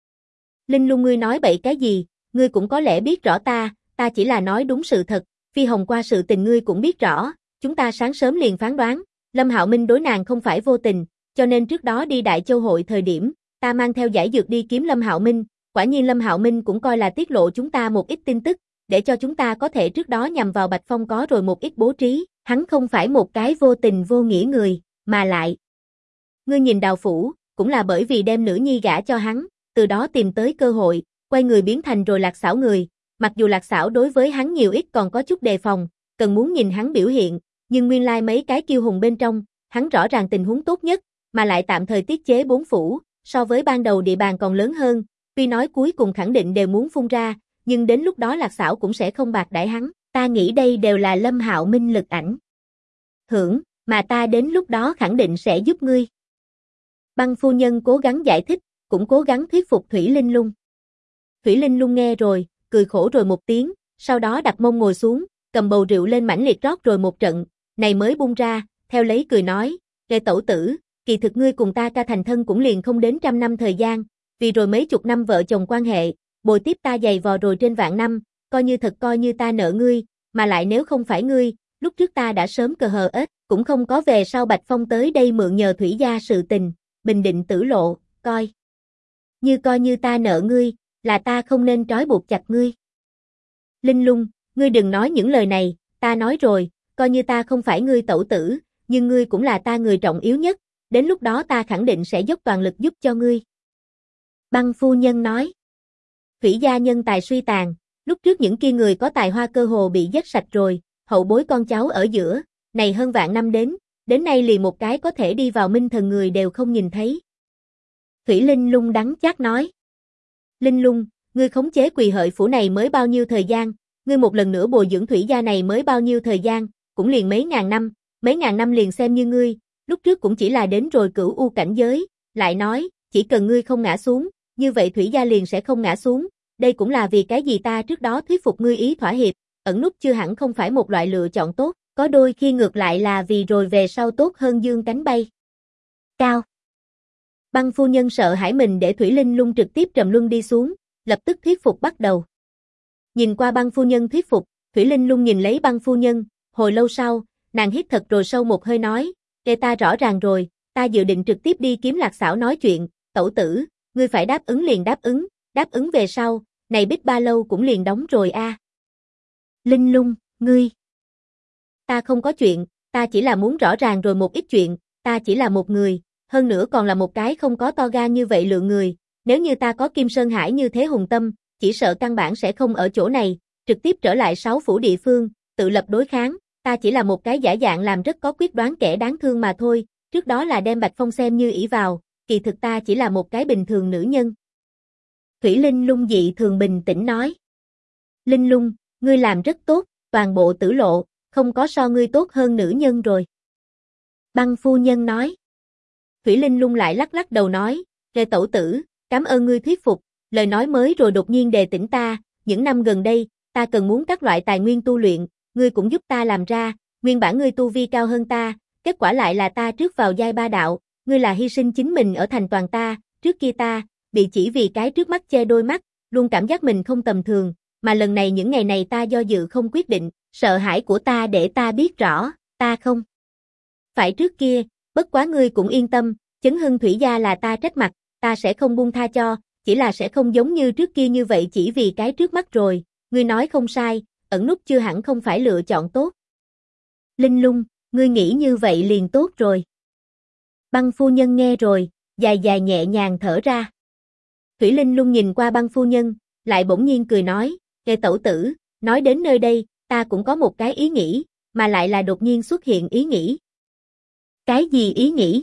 Linh Lung ngươi nói bậy cái gì, ngươi cũng có lẽ biết rõ ta chỉ là nói đúng sự thật, Phi Hồng qua sự tình ngươi cũng biết rõ, chúng ta sáng sớm liền phán đoán, Lâm Hạo Minh đối nàng không phải vô tình, cho nên trước đó đi Đại Châu hội thời điểm, ta mang theo giải dược đi kiếm Lâm Hạo Minh, quả nhiên Lâm Hạo Minh cũng coi là tiết lộ chúng ta một ít tin tức, để cho chúng ta có thể trước đó nhằm vào Bạch Phong có rồi một ít bố trí, hắn không phải một cái vô tình vô nghĩa người, mà lại. Ngươi nhìn Đào Phủ, cũng là bởi vì đem nữ nhi gả cho hắn, từ đó tìm tới cơ hội, quay người biến thành rồi Lạc Xảo người, Mặc dù Lạc Xảo đối với hắn nhiều ít còn có chút đề phòng, cần muốn nhìn hắn biểu hiện, nhưng nguyên lai mấy cái kiêu hùng bên trong, hắn rõ ràng tình huống tốt nhất, mà lại tạm thời tiết chế 4 phủ, so với ban đầu địa bàn còn lớn hơn, tuy nói cuối cùng khẳng định đều muốn phun ra, nhưng đến lúc đó Lạc Xảo cũng sẽ không bạc đãi hắn, ta nghĩ đây đều là Lâm Hạo Minh lực ảnh hưởng, mà ta đến lúc đó khẳng định sẽ giúp ngươi. Băng phu nhân cố gắng giải thích, cũng cố gắng thuyết phục Thủy Linh Lung. Thủy Linh Lung nghe rồi, cười khổ rồi một tiếng, sau đó đặt mông ngồi xuống, cầm bầu rượu lên mãnh liệt rót rồi một trận, này mới buông ra, theo lấy cười nói, "Kệ tẩu tử, kỳ thực ngươi cùng ta ca thành thân cũng liền không đến 100 năm thời gian, vì rồi mấy chục năm vợ chồng quan hệ, bồi tiếp ta dày vò rồi trên vạn năm, coi như ta nợ ngươi, mà lại nếu không phải ngươi, lúc trước ta đã sớm cờ hờ ết, cũng không có về sau Bạch Phong tới đây mượn nhờ Thủy gia sự tình, bình định tử lộ, coi như ta nợ ngươi, là ta không nên trói buộc chặt ngươi." Linh Lung, ngươi đừng nói những lời này, ta nói rồi, coi như ta không phải ngươi tẩu tử, nhưng ngươi cũng là ta người trọng yếu nhất, đến lúc đó ta khẳng định sẽ dốc toàn lực giúp cho ngươi. Băng phu nhân nói, Thủy gia nhân tài suy tàn, lúc trước những kia người có tài hoa cơ hồ bị giết sạch rồi, hậu bối con cháu ở giữa, này hơn vạn năm đến nay liền một cái có thể đi vào minh thần người đều không nhìn thấy. Thủy Linh Lung đắng chát nói, Linh Lung, ngươi khống chế Quỳ Hợi phủ này mới bao nhiêu thời gian, ngươi một lần nữa bồi dưỡng Thủy gia này mới bao nhiêu thời gian, cũng liền mấy ngàn năm liền xem như ngươi, lúc trước cũng chỉ là đến rồi cửu u cảnh giới, lại nói, chỉ cần ngươi không ngã xuống, như vậy Thủy gia liền sẽ không ngã xuống, đây cũng là vì cái gì ta trước đó thuyết phục ngươi ý thỏa hiệp, ẩn nút chưa hẳn không phải một loại lựa chọn tốt, có đôi khi ngược lại là vì rồi về sau tốt hơn dương cánh bay cao. Băng phu nhân sợ hãi mình để Thủy Linh Lung trực tiếp trầm luân đi xuống, lập tức thuyết phục bắt đầu. Nhìn qua băng phu nhân thuyết phục, Thủy Linh Lung nhìn lấy băng phu nhân, hồi lâu sau, nàng hít thật rồi sâu một hơi nói, "Kệ ta rõ ràng rồi, ta dự định trực tiếp đi kiếm Lạc Xảo nói chuyện, tẩu tử, ngươi phải đáp ứng liền đáp ứng về sau, này Bích Ba Lâu cũng liền đóng rồi a." Linh Lung, ngươi. Ta không có chuyện, ta chỉ là muốn rõ ràng rồi một ít chuyện, ta chỉ là một người, hơn nữa còn là một cái không có to gan như vậy lượng người, nếu như ta có Kim Sơn Hải như thế hùng tâm, chỉ sợ căn bản sẽ không ở chỗ này, trực tiếp trở lại 6 phủ địa phương, tự lập đối kháng, ta chỉ là một cái giả dạng làm rất có quyết đoán kẻ đáng thương mà thôi, trước đó là đem Bạch Phong xem như ỷ vào, kỳ thực ta chỉ là một cái bình thường nữ nhân. Thủy Linh Lung dị thường bình tĩnh nói. Linh Lung, ngươi làm rất tốt, toàn bộ tử lộ, không có so ngươi tốt hơn nữ nhân rồi. Băng phu nhân nói. Thủy Linh Lung lại lắc lắc đầu nói, "Kệ tẩu tử, cảm ơn ngươi thuyết phục, lời nói mới rồi đột nhiên đề tỉnh ta, những năm gần đây, ta cần muốn các loại tài nguyên tu luyện, ngươi cũng giúp ta làm ra, nguyên bản ngươi tu vi cao hơn ta, kết quả lại là ta trước vào giai ba đạo, ngươi là hy sinh chính mình ở thành toàn ta, trước kia ta, bị chỉ vì cái trước mắt che đôi mắt, luôn cảm giác mình không tầm thường, mà lần này những ngày này ta do dự không quyết định, sợ hãi của ta để ta biết rõ, ta không phải trước kia, bất quá ngươi cũng yên tâm, Chấn Hưng Thủy gia là ta trách mặt, ta sẽ không buông tha cho, chỉ là sẽ không giống như trước kia như vậy chỉ vì cái trước mắt rồi, ngươi nói không sai, ẩn nút chưa hẳn không phải lựa chọn tốt." Linh Lung, ngươi nghĩ như vậy liền tốt rồi. Băng phu nhân nghe rồi, dài dài nhẹ nhàng thở ra. Thủy Linh Lung nhìn qua băng phu nhân, lại bỗng nhiên cười nói, "Kệ tẩu tử, nói đến nơi đây, ta cũng có một cái ý nghĩ, mà lại là đột nhiên xuất hiện ý nghĩ." "Cái gì ý nghĩ?"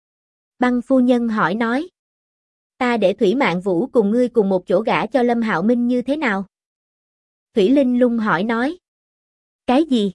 Băng phu nhân hỏi nói. "Ta để Thủy Mạn Vũ cùng ngươi cùng một chỗ gả cho Lâm Hạo Minh như thế nào?" Thủy Linh Lung hỏi nói. "Cái gì?"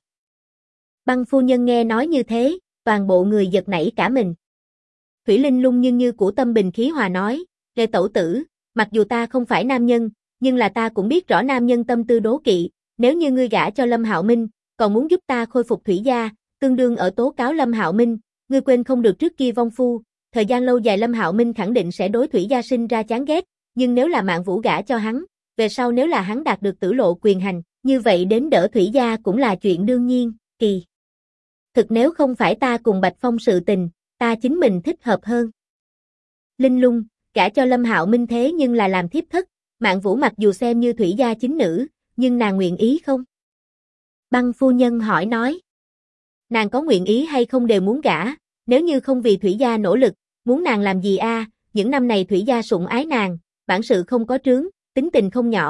Băng phu nhân nghe nói như thế, toàn bộ người giật nảy cả mình. Thủy Linh Lung nhưng như củ tâm bình khí hòa nói, "Kệ tẩu tử, mặc dù ta không phải nam nhân, nhưng là ta cũng biết rõ nam nhân tâm tư đố kỵ, nếu như ngươi gả cho Lâm Hạo Minh, còn muốn giúp ta khôi phục Thủy gia, tương đương ở tố cáo Lâm Hạo Minh, ngươi quên không được trước kia vong phu, thời gian lâu dài Lâm Hạo Minh khẳng định sẽ đối Thủy gia sinh ra chán ghét, nhưng nếu là Mạn Vũ gả cho hắn, về sau nếu là hắn đạt được tử lộ quyền hành, như vậy đến đỡ Thủy gia cũng là chuyện đương nhiên, kỳ thực nếu không phải ta cùng Bạch Phong sự tình, ta chính mình thích hợp hơn." Linh Lung, gả cho Lâm Hạo Minh thế nhưng là làm thiếp thất, Mạn Vũ mặc dù xem như Thủy gia chính nữ, nhưng nàng nguyện ý không? Băng phu nhân hỏi nói. Nàng có nguyện ý hay không đều muốn gả, nếu như không vì Thủy gia nỗ lực, muốn nàng làm gì a? Những năm này Thủy gia sủng ái nàng, bản sự không có trướng, tính tình không nhỏ,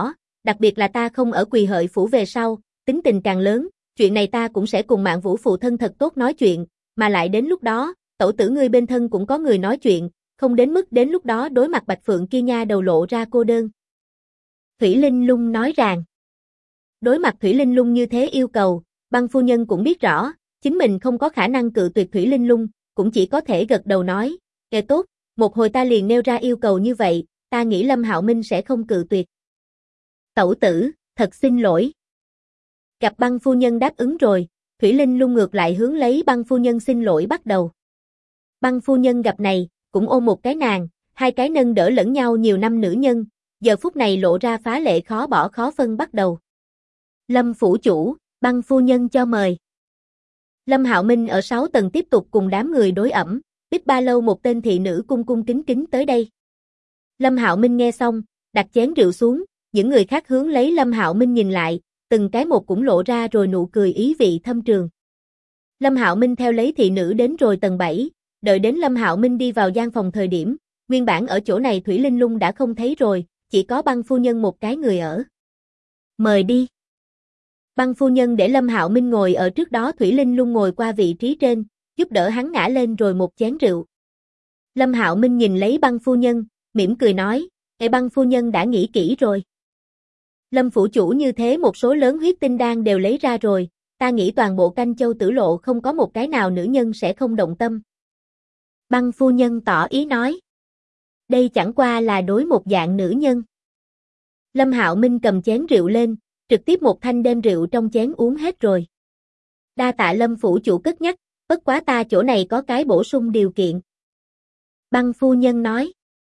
đặc biệt là ta không ở Quỳ Hợi phủ về sau, tính tình càng lớn, chuyện này ta cũng sẽ cùng Mạn Vũ phụ thân thật tốt nói chuyện, mà lại đến lúc đó, tẩu tử ngươi bên thân cũng có người nói chuyện, không đến mức đến lúc đó đối mặt Bạch Phượng kia nha đầu lộ ra cô đơn. Thủy Linh Lung nói rằng, đối mặt Thủy Linh Lung như thế yêu cầu, Băng phu nhân cũng biết rõ, chính mình không có khả năng cự tuyệt Thủy Linh Lung, cũng chỉ có thể gật đầu nói, kệ tốt, một hồi ta liền nêu ra yêu cầu như vậy, ta nghĩ Lâm Hạo Minh sẽ không cự tuyệt. Tẩu tử, thật xin lỗi. Gặp Băng phu nhân đáp ứng rồi, Thủy Linh Lung ngược lại hướng lấy Băng phu nhân xin lỗi bắt đầu. Băng phu nhân gặp này, cũng ôm một cái nàng, hai cái nâng đỡ lẫn nhau nhiều năm nữ nhân, giờ phút này lộ ra phá lệ khó bỏ khó phân bắt đầu. Lâm phủ chủ, Băng phu nhân cho mời. Lâm Hạo Minh ở 6 tầng tiếp tục cùng đám người đối ẩm, biết ba lâu một tên thị nữ cung cung kính kính tới đây. Lâm Hạo Minh nghe xong, đặt chén rượu xuống, những người khác hướng lấy Lâm Hạo Minh nhìn lại, từng cái một cũng lộ ra rồi nụ cười ý vị thâm trường. Lâm Hạo Minh theo lấy thị nữ đến rồi tầng 7, đợi đến Lâm Hạo Minh đi vào gian phòng thời điểm, nguyên bản ở chỗ này Thủy Linh Lung đã không thấy rồi, chỉ có Băng phu nhân một cái người ở. Mời đi. Băng phu nhân để Lâm Hạo Minh ngồi ở trước đó Thủy Linh Lung ngồi qua vị trí trên, giúp đỡ hắn ngã lên rồi một chén rượu. Lâm Hạo Minh nhìn lấy Băng phu nhân, mỉm cười nói, Băng phu nhân đã nghĩ kỹ rồi. Lâm phủ chủ như thế một số lớn huyết tinh đan đều lấy ra rồi, ta nghĩ toàn bộ Canh Châu Tử Lộ không có một cái nào nữ nhân sẽ không động tâm. Băng phu nhân tỏ ý nói, đây chẳng qua là đối một dạng nữ nhân. Lâm Hạo Minh cầm chén rượu lên, trực tiếp một thanh đem rượu trong chén uống hết rồi. Đa tạ Lâm phủ chủ cất nhắc, bất quá ta chỗ này có cái bổ sung điều kiện. Băng phu nhân nói,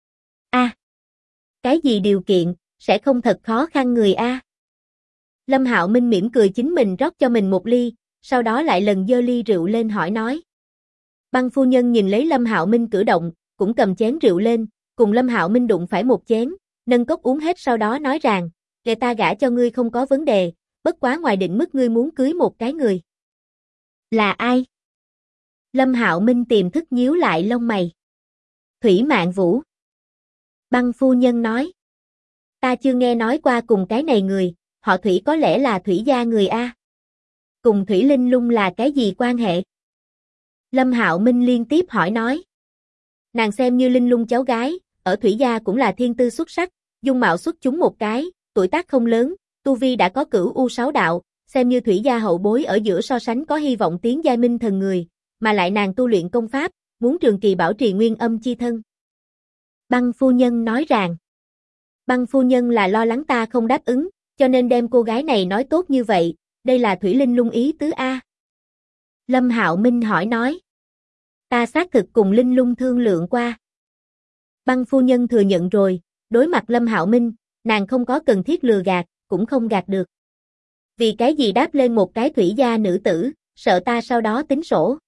cái gì điều kiện, sẽ không thật khó khăn người a. Lâm Hạo Minh mỉm cười chính mình rót cho mình một ly, sau đó lại lần giơ ly rượu lên hỏi nói. Băng phu nhân nhìn lấy Lâm Hạo Minh cử động, cũng cầm chén rượu lên, cùng Lâm Hạo Minh đụng phải một chén, nâng cốc uống hết sau đó nói rằng, để ta gả cho ngươi không có vấn đề, bất quá ngoài định mức ngươi muốn cưới một cái người. Là ai? Lâm Hạo Minh tiềm thức nhíu lại lông mày. Thủy Mạn Vũ. Băng phu nhân nói. Ta chưa nghe nói qua cùng cái này người, họ Thủy có lẽ là Thủy gia người a. Cùng Thủy Linh Lung là cái gì quan hệ? Lâm Hạo Minh liên tiếp hỏi nói. Nàng xem như Linh Lung cháu gái, ở Thủy gia cũng là thiên tư xuất sắc, dung mạo xuất chúng một cái, tuổi tác không lớn, tu vi đã có cửu U6 đạo, xem như Thủy gia hậu bối ở giữa so sánh có hy vọng tiến giai minh thần người, mà lại nàng tu luyện công pháp, muốn trường kỳ bảo trì nguyên âm chi thân. Băng phu nhân nói rằng, Băng phu nhân là lo lắng ta không đáp ứng, cho nên đem cô gái này nói tốt như vậy, đây là Thủy Linh Lung ý tứ a. Lâm Hạo Minh hỏi nói, ta xác thực cùng Linh Lung thương lượng qua. Băng phu nhân thừa nhận rồi, đối mặt Lâm Hạo Minh, nàng không có cần thiết lừa gạt, cũng không gạt được. Vì cái gì đáp lên một cái Thủy gia nữ tử, sợ ta sau đó tính sổ.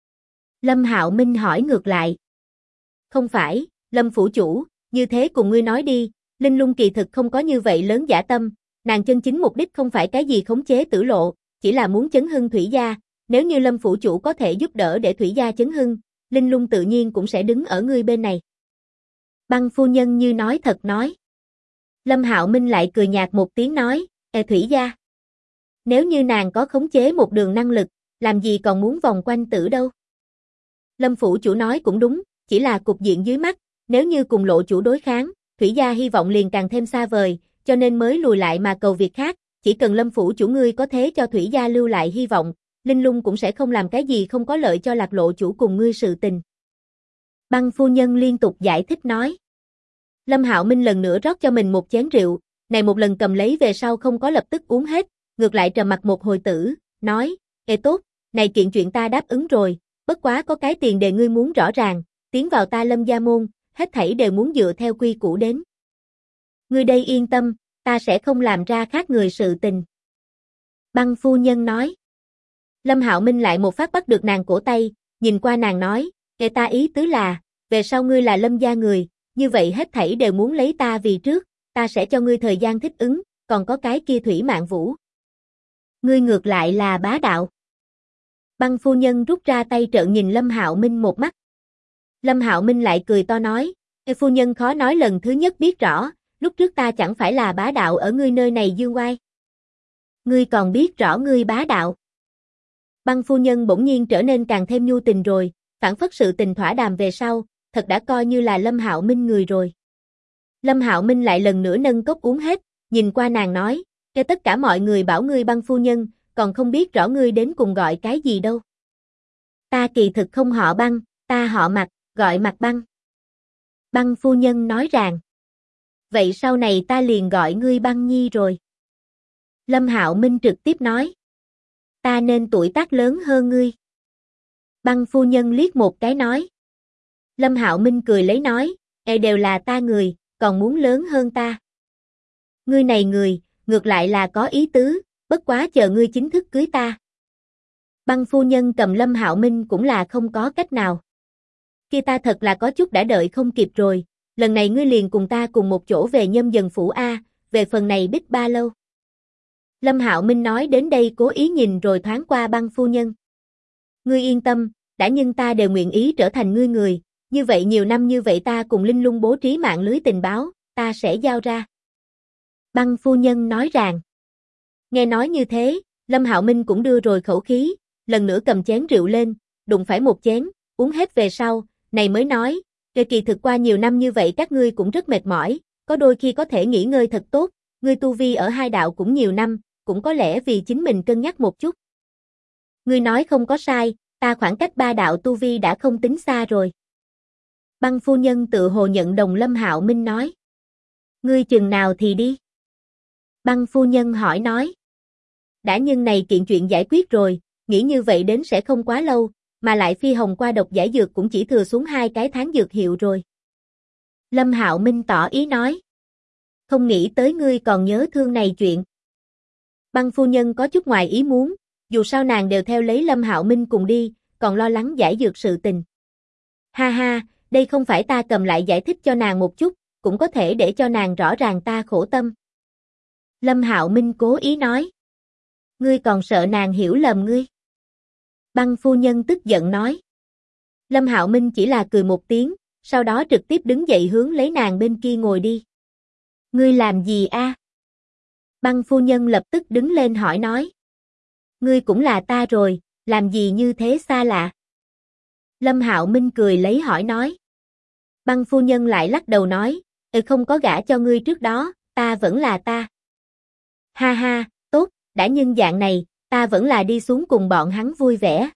Lâm Hạo Minh hỏi ngược lại. Không phải, Lâm phủ chủ, như thế cùng ngươi nói đi, Linh Lung kỳ thực không có như vậy lớn dã tâm, nàng chân chính mục đích không phải cái gì khống chế Tử Lộ, chỉ là muốn chấn hưng Thủy gia, nếu như Lâm phủ chủ có thể giúp đỡ để Thủy gia chấn hưng, Linh Lung tự nhiên cũng sẽ đứng ở ngươi bên này. Băng phu nhân như nói thật nói. Lâm Hạo Minh lại cười nhạt một tiếng nói, Thủy gia. Nếu như nàng có khống chế một đường năng lực, làm gì còn muốn vòng quanh Tử đâu. Lâm phủ chủ nói cũng đúng, chỉ là cục diện dưới mắt, nếu như cùng Lộ chủ đối kháng, Thủy gia hy vọng liền càng thêm xa vời, cho nên mới lùi lại mà cầu việc khác, chỉ cần Lâm phủ chủ ngươi có thế cho Thủy gia lưu lại hy vọng, Linh Lung cũng sẽ không làm cái gì không có lợi cho Lạc Lộ chủ cùng ngươi sự tình. Băng phu nhân liên tục giải thích nói. Lâm Hạo Minh lần nữa rót cho mình một chén rượu, này một lần cầm lấy về sau không có lập tức uống hết, ngược lại trầm mặc một hồi tử, nói, tốt, này kiện chuyện ta đáp ứng rồi, bất quá có cái tiền đề ngươi muốn rõ ràng, tiến vào ta Lâm gia môn, hết thảy đều muốn dựa theo quy củ đến. Ngươi đây yên tâm, ta sẽ không làm ra khác người sự tình. Băng phu nhân nói. Lâm Hạo Minh lại một phát bắt được nàng cổ tay, nhìn qua nàng nói, ta ý tứ là, về sau ngươi là Lâm gia người, như vậy hết thảy đều muốn lấy ta vì trước, ta sẽ cho ngươi thời gian thích ứng, còn có cái kia Thủy Mạn Vũ. Ngươi ngược lại là bá đạo. Băng phu nhân rút ra tay trợn nhìn Lâm Hạo Minh một mắt. Lâm Hạo Minh lại cười to nói, phu nhân khó nói lần thứ nhất biết rõ, lúc trước ta chẳng phải là bá đạo ở ngươi nơi này dương oai. Ngươi còn biết rõ ngươi bá đạo. Băng phu nhân bỗng nhiên trở nên càng thêm nhu tình rồi, phảng phất sự tình thỏa đàm về sau, thật đã coi như là Lâm Hạo Minh người rồi. Lâm Hạo Minh lại lần nữa nâng cốc uống hết, nhìn qua nàng nói, cho tất cả mọi người bảo ngươi Băng phu nhân, còn không biết rõ ngươi đến cùng gọi cái gì đâu. Ta kỳ thực không họ Băng, ta họ Mạc, gọi Mạc Băng. Băng phu nhân nói rằng, vậy sau này ta liền gọi ngươi Băng Nhi rồi. Lâm Hạo Minh trực tiếp nói, ta nên tuổi tác lớn hơn ngươi. Băng phu nhân liếc một cái nói. Lâm Hạo Minh cười lấy nói, đều là ta người, còn muốn lớn hơn ta. Ngươi này người, ngược lại là có ý tứ, bất quá chờ ngươi chính thức cưới ta. Băng phu nhân cầm Lâm Hạo Minh cũng là không có cách nào. Kia ta thật là có chút đã đợi không kịp rồi, lần này ngươi liền cùng ta cùng một chỗ về Nhâm Dần phủ a, về phần này Bích Ba lâu. Lâm Hạo Minh nói đến đây cố ý nhìn rồi thoáng qua Băng phu nhân. Ngươi yên tâm, đã nhưng ta đều nguyện ý trở thành ngươi người, như vậy nhiều năm như vậy ta cùng Linh Lung bố trí mạng lưới tình báo, ta sẽ giao ra. Băng phu nhân nói rằng. Nghe nói như thế, Lâm Hạo Minh cũng đưa rồi khẩu khí, lần nữa cầm chén rượu lên, đụng phải một chén, uống hết về sau, này mới nói, kỳ thực qua nhiều năm như vậy các ngươi cũng rất mệt mỏi, có đôi khi có thể nghỉ ngơi thật tốt, ngươi tu vi ở hai đạo cũng nhiều năm, cũng có lẽ vì chính mình cân nhắc một chút. Ngươi nói không có sai, ta khoảng cách ba đạo tu vi đã không tính xa rồi. Băng phu nhân tự hồ nhận đồng Lâm Hạo Minh nói. Ngươi chừng nào thì đi? Băng phu nhân hỏi nói. Đã nhưng này kiện chuyện giải quyết rồi, nghĩ như vậy đến sẽ không quá lâu, mà lại phi hồng qua độc giải dược cũng chỉ thừa xuống 2 cái tháng dược hiệu rồi. Lâm Hạo Minh tỏ ý nói. Không nghĩ tới ngươi còn nhớ thương này chuyện. Băng phu nhân có chút ngoài ý muốn, dù sao nàng đều theo lấy Lâm Hạo Minh cùng đi, còn lo lắng giải dược sự tình. Ha ha, đây không phải ta cầm lại giải thích cho nàng một chút, cũng có thể để cho nàng rõ ràng ta khổ tâm. Lâm Hạo Minh cố ý nói. Ngươi còn sợ nàng hiểu lầm ngươi. Băng phu nhân tức giận nói. Lâm Hạo Minh chỉ là cười một tiếng, sau đó trực tiếp đứng dậy hướng lấy nàng bên kia ngồi đi. Ngươi làm gì a? Băng phu nhân lập tức đứng lên hỏi nói. Ngươi cũng là ta rồi, làm gì như thế xa lạ? Lâm Hạo Minh cười lấy hỏi nói. Băng phu nhân lại lắc đầu nói, không có gả cho ngươi trước đó, ta vẫn là ta. Ha ha, tốt, đã nhưng dạng này, ta vẫn là đi xuống cùng bọn hắn vui vẻ.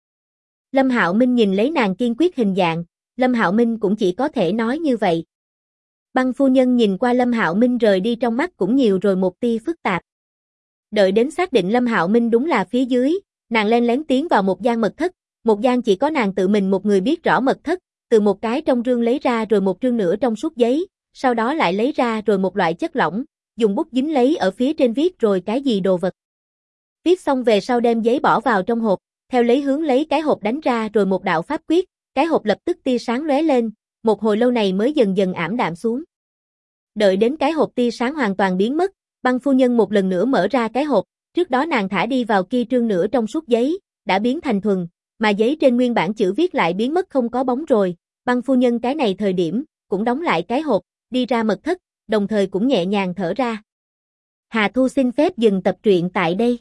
Lâm Hạo Minh nhìn lấy nàng kiên quyết hình dạng, Lâm Hạo Minh cũng chỉ có thể nói như vậy. Băng phu nhân nhìn qua Lâm Hạo Minh rời đi trong mắt cũng nhiều rồi một tia phức tạp. Đợi đến xác định Lâm Hạo Minh đúng là phía dưới, nàng len lén tiến vào một gian mật thất, một gian chỉ có nàng tự mình một người biết rõ mật thất, từ một cái trong rương lấy ra rồi một rương nữa trong suốt giấy, sau đó lại lấy ra rồi một loại chất lỏng, dùng bút dính lấy ở phía trên viết rồi cái gì đồ vật. Viết xong về sau đem giấy bỏ vào trong hộp, theo lấy hướng lấy cái hộp đánh ra rồi một đạo pháp quyết, cái hộp lập tức tia sáng lóe lên, một hồi lâu này mới dần dần ảm đạm xuống. Đợi đến cái hộp tia sáng hoàn toàn biến mất, Băng phu nhân một lần nữa mở ra cái hộp, trước đó nàng thả đi vào kia trương nữa trong suốt giấy, đã biến thành thuần, mà giấy trên nguyên bản chữ viết lại biến mất không có bóng rồi. Băng phu nhân cái này thời điểm, cũng đóng lại cái hộp, đi ra mật thất, đồng thời cũng nhẹ nhàng thở ra. Hà Thu xin phép dừng tập truyện tại đây.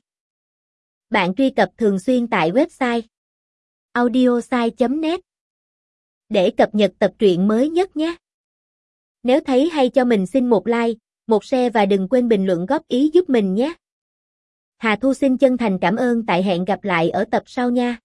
Bạn truy cập thường xuyên tại website audiosai.net để cập nhật tập truyện mới nhất nhé. Nếu thấy hay cho mình xin một like, một share và đừng quên bình luận góp ý giúp mình nhé. Hà Thu xin chân thành cảm ơn, tại hẹn gặp lại ở tập sau nha.